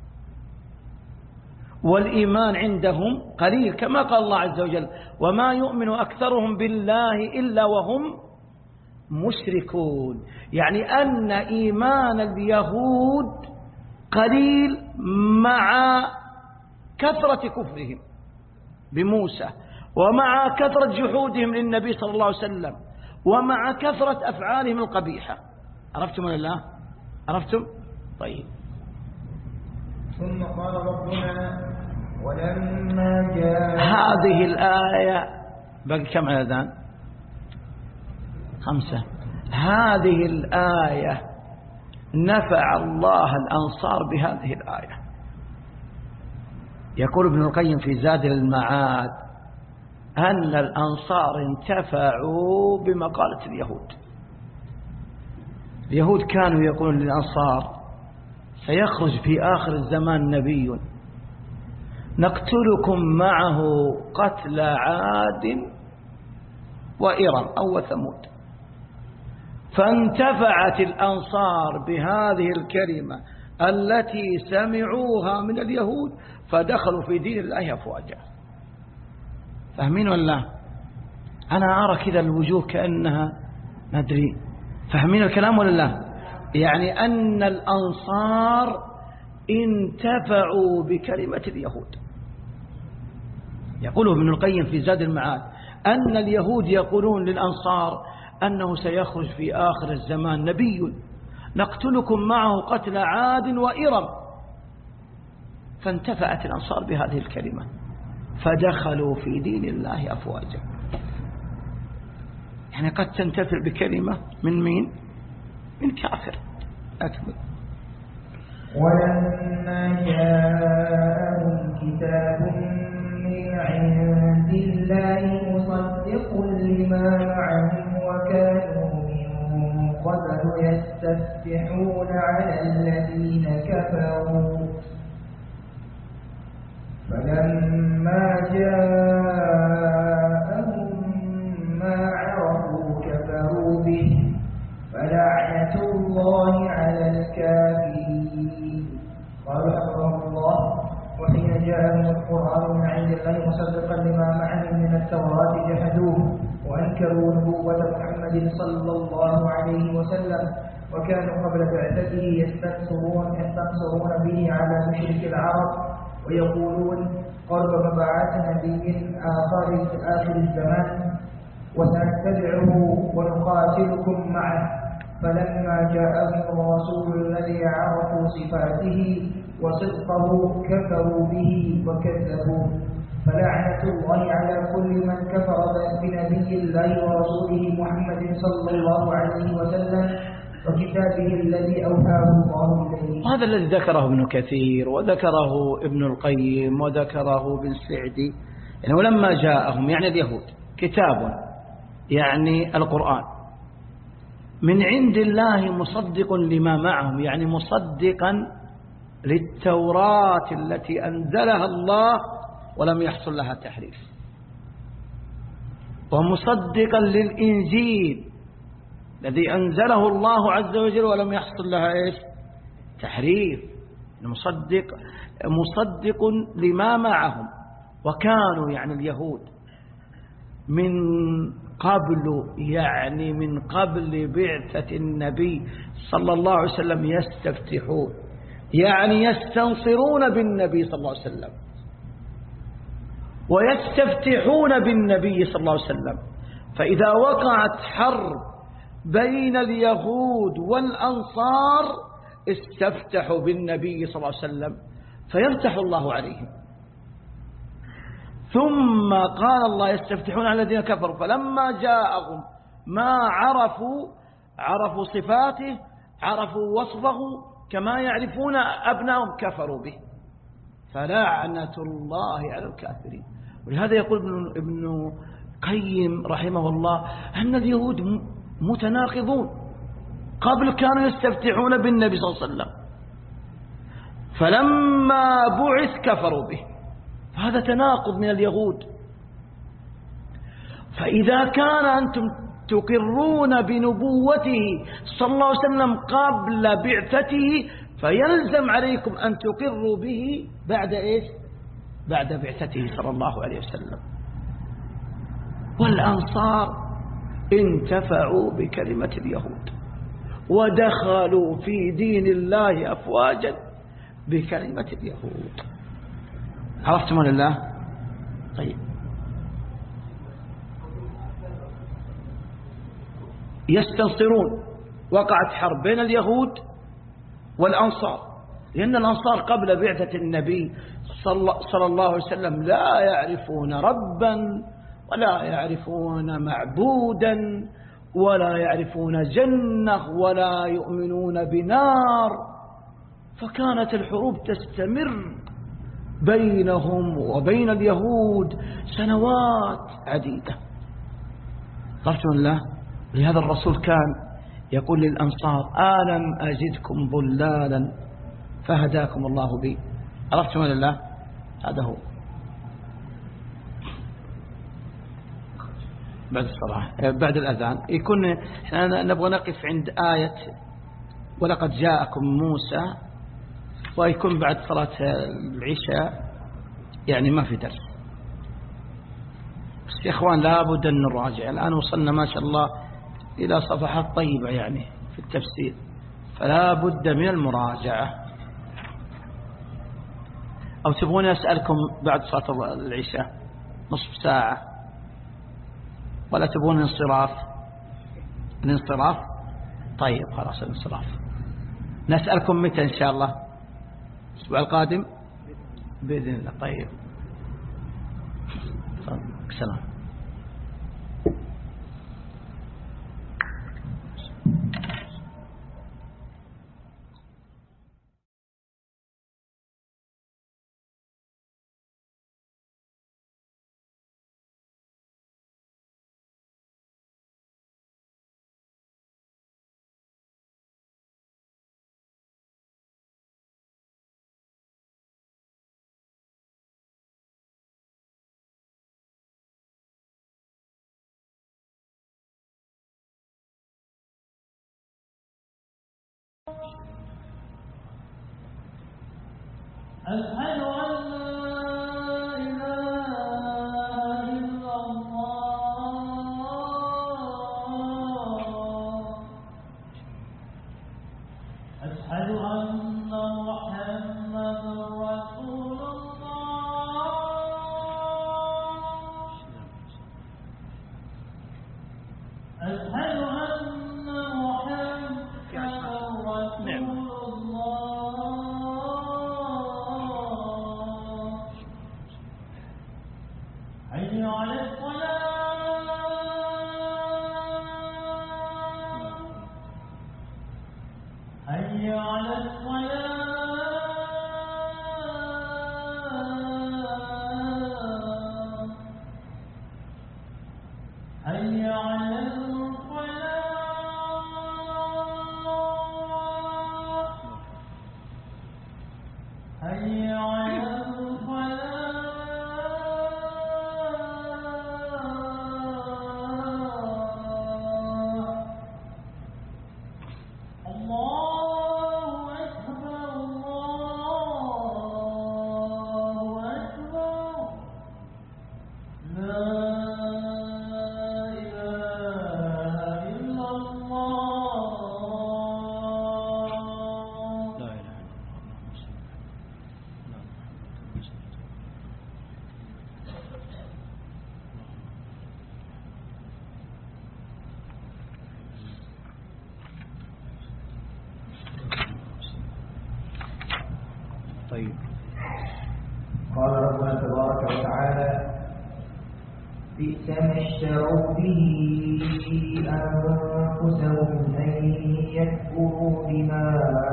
والإيمان عندهم قليل، كما قال الله عز وجل: وما يؤمن أكثرهم بالله إلا وهم مشركون، يعني أن إيمان اليهود قليل مع كثرة كفرهم بموسى، ومع كثرة جحودهم للنبي صلى الله عليه وسلم، ومع كثرة أفعالهم القبيحة. عرفتم ولا لا؟ عرفتم؟ طيب. ثم قال ربنا: ولما جاء هذه الآية باقي كم عددان؟ خمسة. هذه الآية نفع الله الأنصار بهذه الآية. يقول ابن القيم في زاد المعاد أن الأنصار انتفعوا بمقالة اليهود. اليهود كانوا يقولون للأنصار: سيخرج في آخر الزمان نبي نقتلكم معه قتل عاد وإرم أو ثمود. فانتفعت الأنصار بهذه الكلمة التي سمعوها من اليهود، فدخلوا في دين الله أفواجا. فاهمين ولا؟ أنا أرى كذا الوجوه كأنها ندري. فاهمين الكلام ولا لا؟ يعني أن الأنصار انتفعوا بكلمة اليهود. يقوله ابن القيم في زاد المعاد أن اليهود يقولون للأنصار أنه سيخرج في آخر الزمان نبي نقتلكم معه قتل عاد وإرم، فانتفعت الأنصار بهذه الكلمة فدخلوا في دين الله أفواجا. يعني قد تنتفع بكلمة من مين؟ من كافر. أكمل. ولما جاءهم كتاب من عند الله مصدق لما معهم وكانوا من قبل يستفتحون على الذين كفروا، فلما جاءهم ما عرفوا كفروا به، فلعنة الله على الكافرين. قال رحمه الله: وحين جاءهم القرآن من عند الله مصدقا لما معهم من التوراة جحدوه وأنكروا نبوة محمد صلى الله عليه وسلم، وكانوا قبل بعثته يستنصرون يستنصرون به على مشرك العرب، ويقولون: قرب مبعث نبي آخر في آخر الزمان وسنتبعه ونقاتلكم معه. فلما جاءهم الرسول الذي عرفوا صفاته وصدقه كفروا به وكذبوه، فلعنة الله على كل من كفر بنبي الله ورسوله محمد صلى الله عليه وسلم وكتابه الذي أوحاه الله إليه. هذا الذي ذكره ابن كثير وذكره ابن القيم وذكره ابن سعدي. يعني ولما جاءهم يعني اليهود كتاب يعني القرآن من عند الله مصدق لما معهم، يعني مصدقا للتوراة التي أنزلها الله ولم يحصل لها تحريف، ومصدقا للإنجيل الذي أنزله الله عز وجل ولم يحصل لها إيش؟ تحريف. مصدق مصدق لما معهم، وكانوا يعني اليهود من قبل يعني من قبل بعثة النبي صلى الله عليه وسلم يستفتحون، يعني يستنصرون بالنبي صلى الله عليه وسلم ويستفتحون بالنبي صلى الله عليه وسلم. فإذا وقعت حرب بين اليهود والأنصار استفتحوا بالنبي صلى الله عليه وسلم فيفتح الله عليهم. ثم قال الله يستفتحون على الذين كفروا فلما جاءهم ما عرفوا عرفوا صفاته، عرفوا وصفه كما يعرفون أبنائهم كفروا به، فلعنة الله على الكافرين. ولهذا يقول ابن قيم رحمه الله أن اليهود متناقضون، قبل كانوا يستفتحون بالنبي صلى الله عليه وسلم، فلما بعث كفروا به، هذا تناقض من اليهود. فإذا كان أنتم تقرون بنبوته صلى الله عليه وسلم قبل بعثته فيلزم عليكم أن تقروا به بعد إيش؟ بعد بعثته صلى الله عليه وسلم. والأنصار انتفعوا بكلمة اليهود ودخلوا في دين الله أفواجا بكلمة اليهود. عرفتم ولا لا؟ طيب، يستنصرون، وقعت حرب بين اليهود والأنصار، لأن الأنصار قبل بعثة النبي صلى الله عليه وسلم لا يعرفون ربا ولا يعرفون معبودا ولا يعرفون جنة ولا يؤمنون بنار، فكانت الحروب تستمر بينهم وبين اليهود سنوات عديدة. عرفتم الله؟ لهذا الرسول كان يقول للأنصار ألم أزدكم ضلالا فهداكم الله بي. عرفتم الله؟ هذا هو. بعد الصلاة بعد الأذان يكون احنا نبغى نقف عند آية ولقد جاءكم موسى، ويكون بعد صلاة العشاء يعني ما في درس. بس يا إخوان لابد أن نراجع. الآن وصلنا ما شاء الله إلى صفحات طيبة يعني في التفسير، فلا بد من المراجعة. أو تبغوني أسألكم بعد صلاة العشاء نصف ساعة، ولا تبغون انصراف؟ الانصراف طيب خلاص الانصراف. نسألكم متى إن شاء الله؟ الأسبوع القادم بإذن الله. طيب سلام. أشهد أن لا إله إلا الله أشهد أن محمدا رسول الله أشهد أن محمدا رسول الله حي على الصلاة حي على الصلاة حي على الصلاة حي على الصلاة لا إله طيب. قال ربنا تبارك وتعالى بئس ما اشتروا به أنفسهم أن يكفروا بما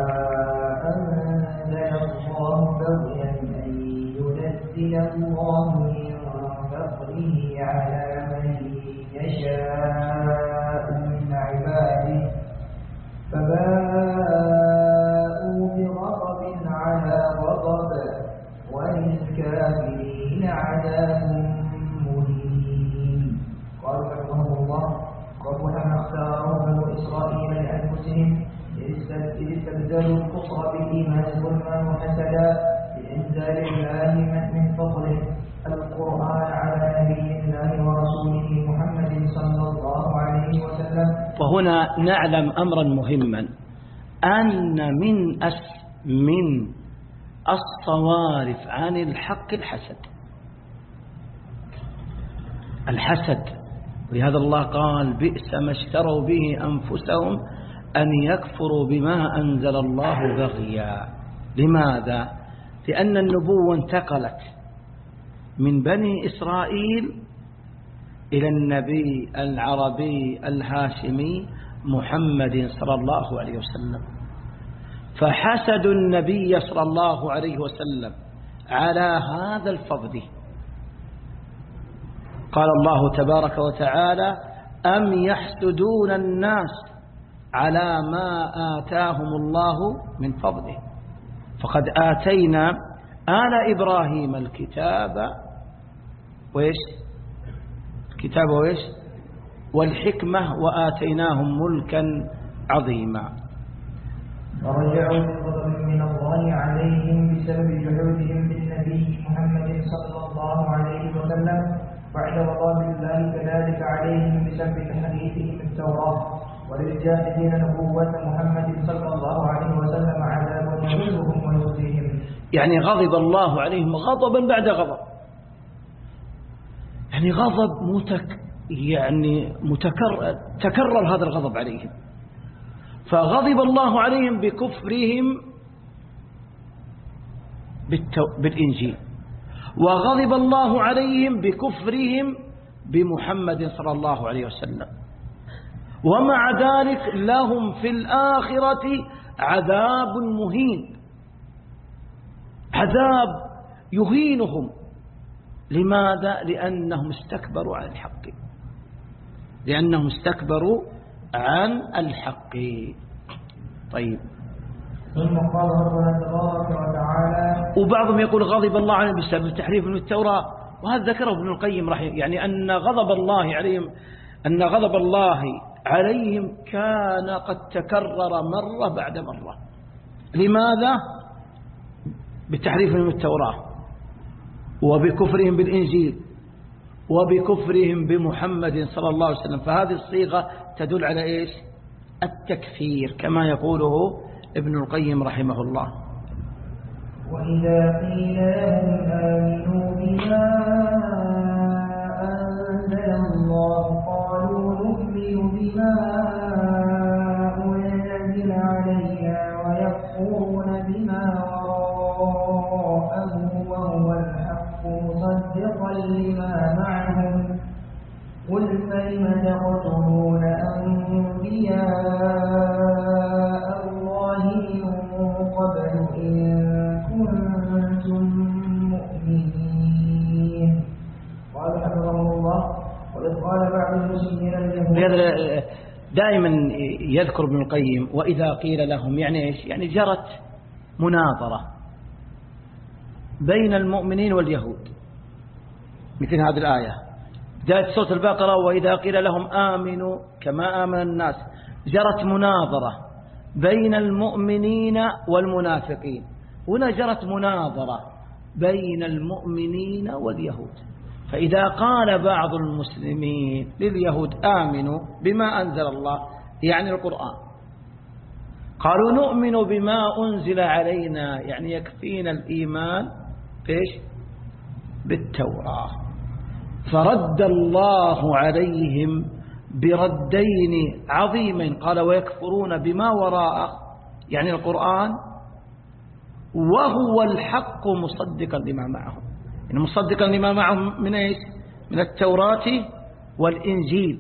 أنزل الله بغيا أن ينزل الله من فضله على من يشاء من عباده فباءوا بغضب على غضب وللكافرين عذاب مهين. قال رحمه الله ربنا ما اختاره بنو إسرائيل لأنفسهم إذ استبدلوا الكفر بالإيمان ظلما وحسدا بإنزال الله من فضله القرآن على نبي الله ورسوله محمد صلى الله عليه وسلم. وهنا نعلم أمرا مهما، أن من أس من الصوارف عن الحق الحسد. الحسد، ولهذا الله قال بئس ما اشتروا به أنفسهم أن يكفروا بما أنزل الله بغيا. لماذا؟ لأن النبوة انتقلت من بني إسرائيل إلى النبي العربي الهاشمي محمد صلى الله عليه وسلم، فحسدوا النبي صلى الله عليه وسلم على هذا الفضل. قال الله تبارك وتعالى أم يحسدون الناس على ما آتاهم الله من فضله فقد آتينا آل إبراهيم الكتاب وإيش الكتاب وإيش والحكمة وآتيناهم ملكا عظيما. ورجعوا بغضب من الله عليهم بسبب جحودهم بالنبي محمد صلى الله عليه وسلم بعد غضب الله كذلك عليهم بسبب تحريفهم التوراة. وللجاحدين نبوة محمد صلى الله عليه وسلم عذاب يضرهم ويخزيهم. يعني غضب الله عليهم غضبا بعد غضب، يعني غضب متك يعني متكرر تكرر هذا الغضب عليهم. فغضب الله عليهم بكفرهم بالتو... بالإنجيل، وغضب الله عليهم بكفرهم بمحمد صلى الله عليه وسلم، ومع ذلك لهم في الآخرة عذاب مهين، عذاب يهينهم. لماذا؟ لأنهم استكبروا عن الحق، لأنهم استكبروا عن الحق. طيب، ثم قال ربنا تبارك وتعالى وبعضهم يقول غضب الله عليهم بسبب تحريف من التوراة، وهذا ذكره ابن القيم رحمه، يعني أن غضب الله عليهم أن غضب الله عليهم كان قد تكرر مرة بعد مرة. لماذا؟ بتحريف من التوراة، وبكفرهم بالإنجيل، وبكفرهم بمحمد صلى الله عليه وسلم. فهذه الصيغة تدل على إيش؟ التكفير كما يقوله ابن القيم رحمه الله. وإذا قيل لهم آمنوا بما أنزل الله قالوا نؤمن بما أنزل علينا ويكفرون بما وراءه وهو الحق مصدقا لما معهم قل فلم تقتلون أنبياء الله من قبل إن كنتم مؤمنين. قال حفظه الله وإذ قال بعض المسلمين اليهود. دائما يذكر ابن القيم وإذا قيل لهم، يعني إيش؟ يعني جرت مناظرة بين المؤمنين واليهود، مثل هذه الآية جاءت سورة البقرة وإذا قيل لهم آمنوا كما آمن الناس. جرت مناظرة بين المؤمنين والمنافقين، هنا جرت مناظرة بين المؤمنين واليهود. فإذا قال بعض المسلمين لليهود آمنوا بما أنزل الله، يعني القرآن، قالوا نؤمن بما أنزل علينا، يعني يكفينا الإيمان إيش؟ بالتوراة. فرد الله عليهم بردين عظيمين، قال ويكفرون بما وراءه، يعني القرآن، وهو الحق مصدقا لما معهم، يعني مصدقا لما معهم من إيش؟ من التوراة والإنجيل.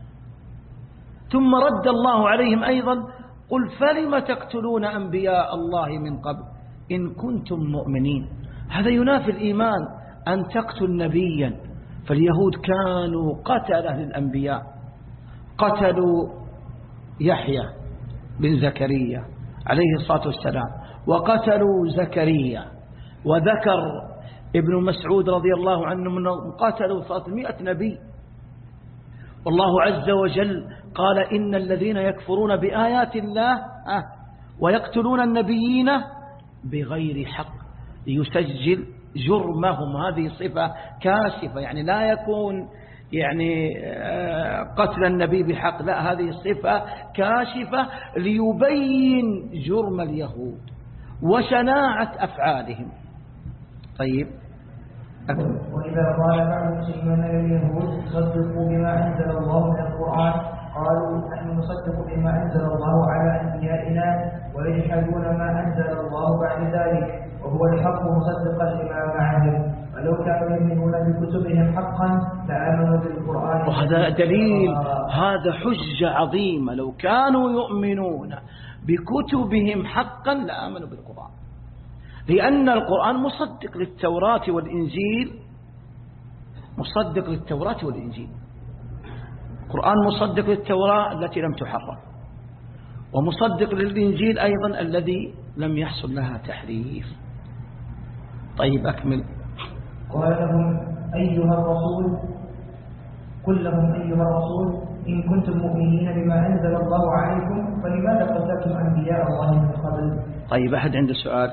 ثم رد الله عليهم أيضا: قل فلم تقتلون أنبياء الله من قبل إن كنتم مؤمنين. هذا ينافي الإيمان أن تقتل نبيا. فاليهود كانوا قتلة للأنبياء، قتلوا يحيى بن زكريا عليه الصلاة والسلام، وقتلوا زكريا، وذكر ابن مسعود رضي الله عنه أنهم قتلوا ثلاثمائة نبي. والله عز وجل قال: إن الذين يكفرون بآيات الله ويقتلون النبيين بغير حق ليسجل جرمهم. هذه صفة كاشفة، يعني لا يكون يعني قتل النبي بحق، لا، هذه صفة كاشفة ليبين جرم اليهود وشناعة أفعالهم. طيب، وإذا قال بعض المسلمين لليهود صدقوا بما أنزل الله من القرآن قالوا نحن نصدق بما أنزل الله على أنبيائنا ويجحدون ما أنزل الله بعد ذلك وهو الحق مصدقا لما معهم، ولو كانوا يؤمنون بكتبهم حقا لآمنوا بالقرآن. وهذا دليل، هذا حجة عظيمة. لو كانوا يؤمنون بكتبهم حقا لآمنوا بالقرآن، لأن القرآن مصدق للتوراة والإنجيل، مصدق للتوراة والإنجيل. القرآن مصدق للتوراة التي لم تحرف، ومصدق للإنجيل أيضا الذي لم يحصل لها تحريف. طيب، أكمل. قال لهم أيها الرسول قل لهم أيها الرسول إن كنتم مؤمنين بما أنزل الله عليكم فلماذا قتلتم أنبياء الله من قبل؟ طيب، أحد عنده سؤال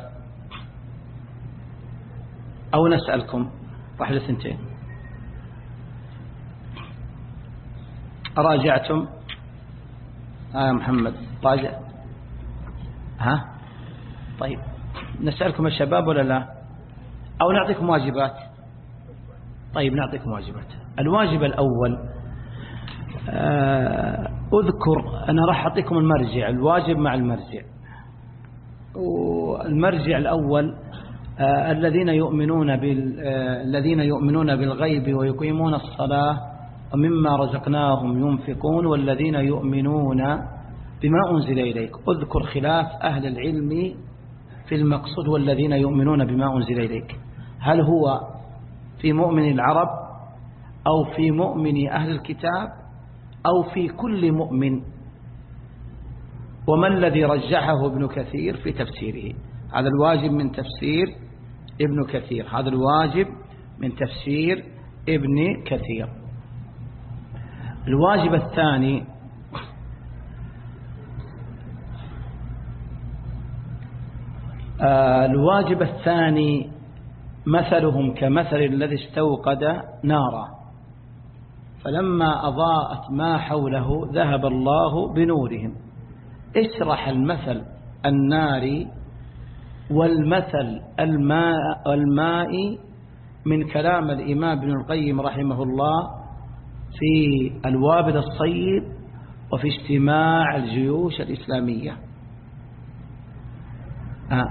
أو نسألكم واحدة ثنتين؟ راجعتم؟ آه محمد راجع؟ ها؟ طيب، نسألكم الشباب ولا لا؟ أو نعطيكم واجبات؟ طيب، نعطيكم واجبات. الواجب الأول، آه أذكر، أنا راح أعطيكم المرجع، الواجب مع المرجع. والمرجع الأول آه الذين يؤمنون بال آه الذين يؤمنون بالغيب ويقيمون الصلاة ومما رزقناهم ينفقون والذين يؤمنون بما أنزل إليك. أذكر خلاف أهل العلم في المقصود والذين يؤمنون بما أنزل إليك، هل هو في مؤمن العرب أو في مؤمن أهل الكتاب أو في كل مؤمن؟ وما الذي رجحه ابن كثير في تفسيره؟ هذا الواجب من تفسير ابن كثير، هذا الواجب من تفسير ابن كثير. الواجب الثاني، آه الواجب الثاني مثلهم كمثل الذي استوقد نارا فلما أضاءت ما حوله ذهب الله بنورهم. اشرح المثل النار والمثل الماء, الماء من كلام الإمام ابن القيم رحمه الله في الوابل الصيب وفي اجتماع الجيوش الإسلامية. آه.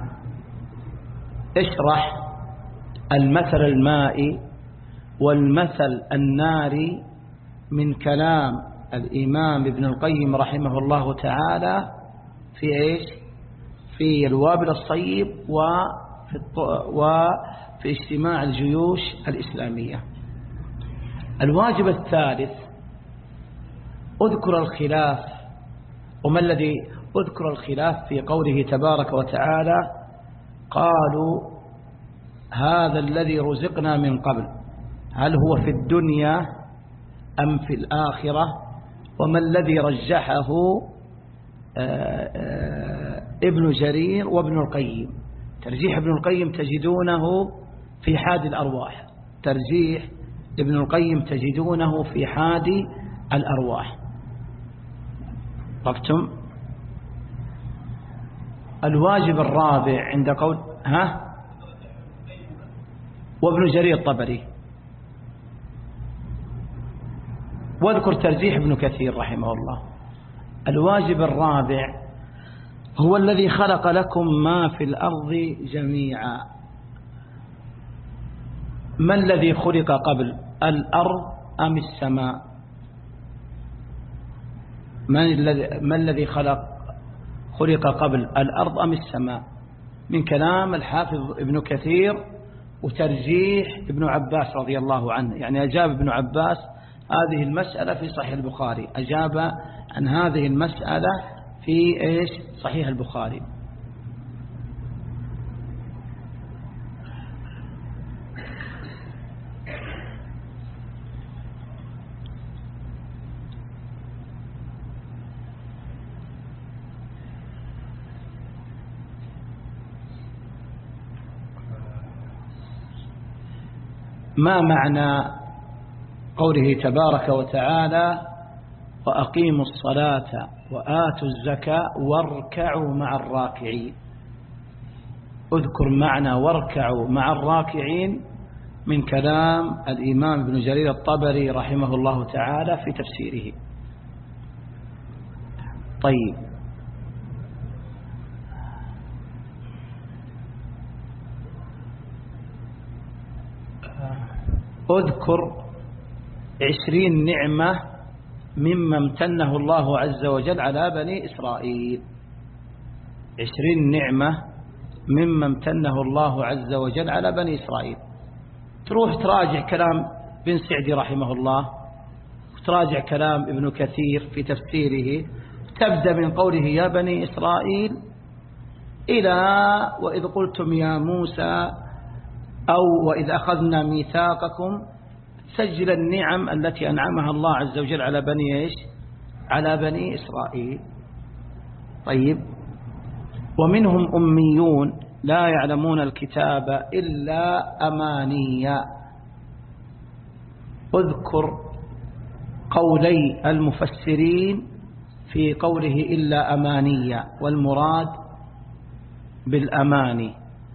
اشرح المثل الماء والمثل النار من كلام الإمام ابن القيم رحمه الله تعالى في إيش؟ في الوابل الصيب وفي, وفي اجتماع الجيوش الإسلامية. الواجب الثالث، أذكر الخلاف. وما الذي أذكر الخلاف؟ في قوله تبارك وتعالى: قالوا هذا الذي رزقنا من قبل هل هو في الدنيا أم في الآخرة؟ وما الذي رجحه آآ آآ ابن جرير وابن القيم. ترجيح ابن القيم تجدونه في حاد الأرواح، ترجيح ابن القيم تجدونه في حاد الأرواح. رفتم؟ الواجب الرابع عند قول ها وابن جرير الطبري، واذكر ترجيح ابن كثير رحمه الله. الواجب الرابع هو الذي خلق لكم ما في الأرض جميعا. ما الذي خلق قبل، الأرض أم السماء؟ ما الذي خلق خلق قبل، الأرض أم السماء؟ من كلام الحافظ ابن كثير وترجيح ابن عباس رضي الله عنه. يعني أجاب ابن عباس هذه المسألة في صحيح البخاري، أجاب عن هذه المسألة في إيش صحيح البخاري. ما معنى قوله تبارك وتعالى وأقيموا الصلاة وآتوا الزكاة واركعوا مع الراكعين؟ اذكر معنى واركعوا مع الراكعين من كلام الإمام ابن جرير الطبري رحمه الله تعالى في تفسيره. طيب، اذكر عشرين نعمة مما امتنه الله عز وجل على بني إسرائيل. عشرين نعمة مما امتنه الله عز وجل على بني إسرائيل. تروح تراجع كلام بن سعدي رحمه الله، وتراجع كلام ابن كثير في تفسيره، تبدأ من قوله يا بني إسرائيل إلى وإذ قلتم يا موسى أو وإذ أخذنا ميثاقكم، سجل النعم التي أنعمها الله عز وجل على بني إيش؟ على بني إسرائيل. طيب، ومنهم أميون لا يعلمون الكتاب إلا أمانيا. اذكر قولي المفسرين في قوله إلا أمانيا، والمراد بالأماني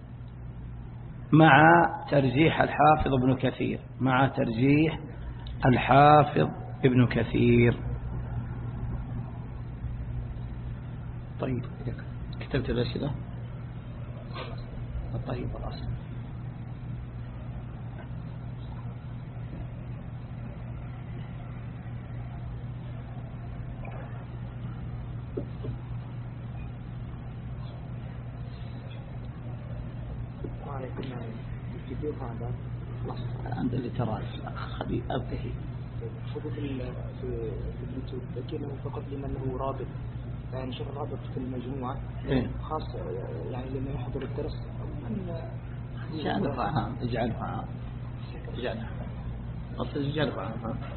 مع ترجيح الحافظ ابن كثير، مع ترجيح الحافظ ابن كثير. طيب، كتبت الأسئلة. طيب، الأصل عند اللي ترى خلي أبقه حدث في اليوتيوب لكنه فقط لمن هو رابط، يعني شوف الرابط في المجموعة إيه؟ خاص يعني لمن يحضر الدرس اجعله عام، اجعله عام، اجعله أصل اجعله عام.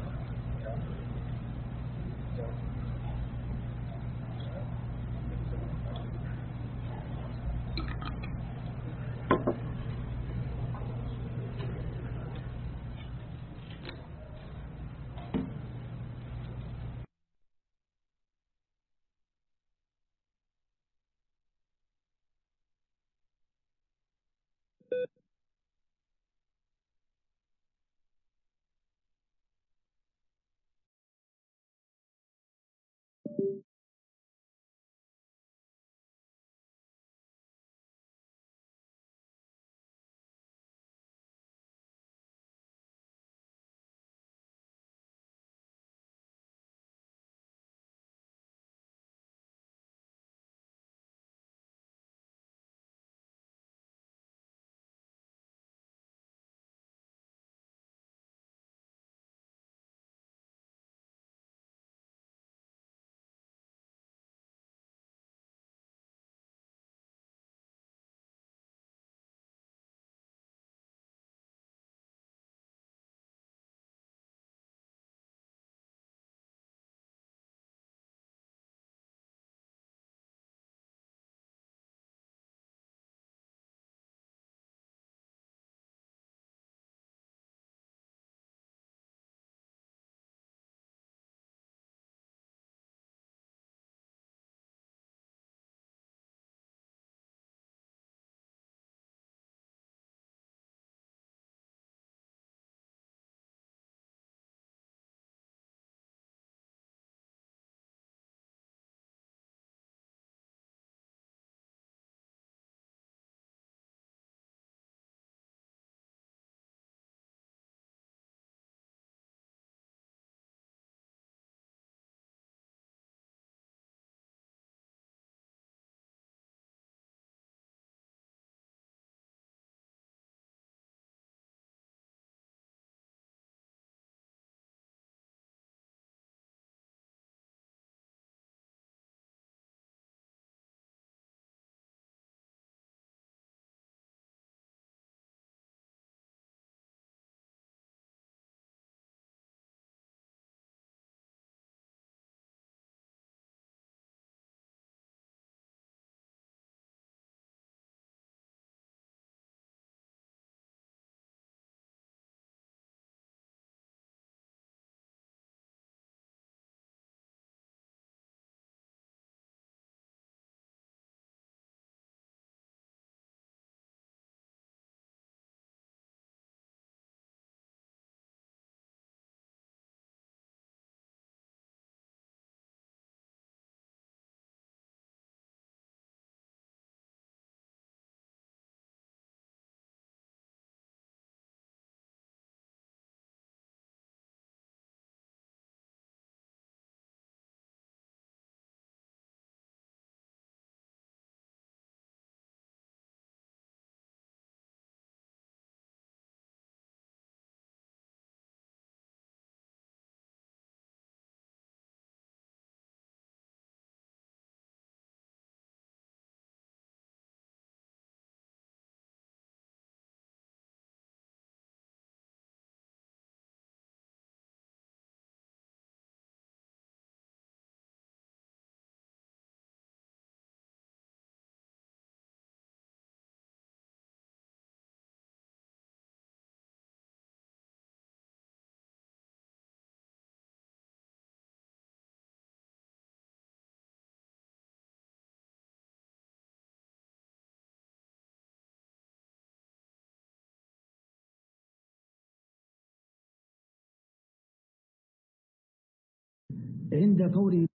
عند قوله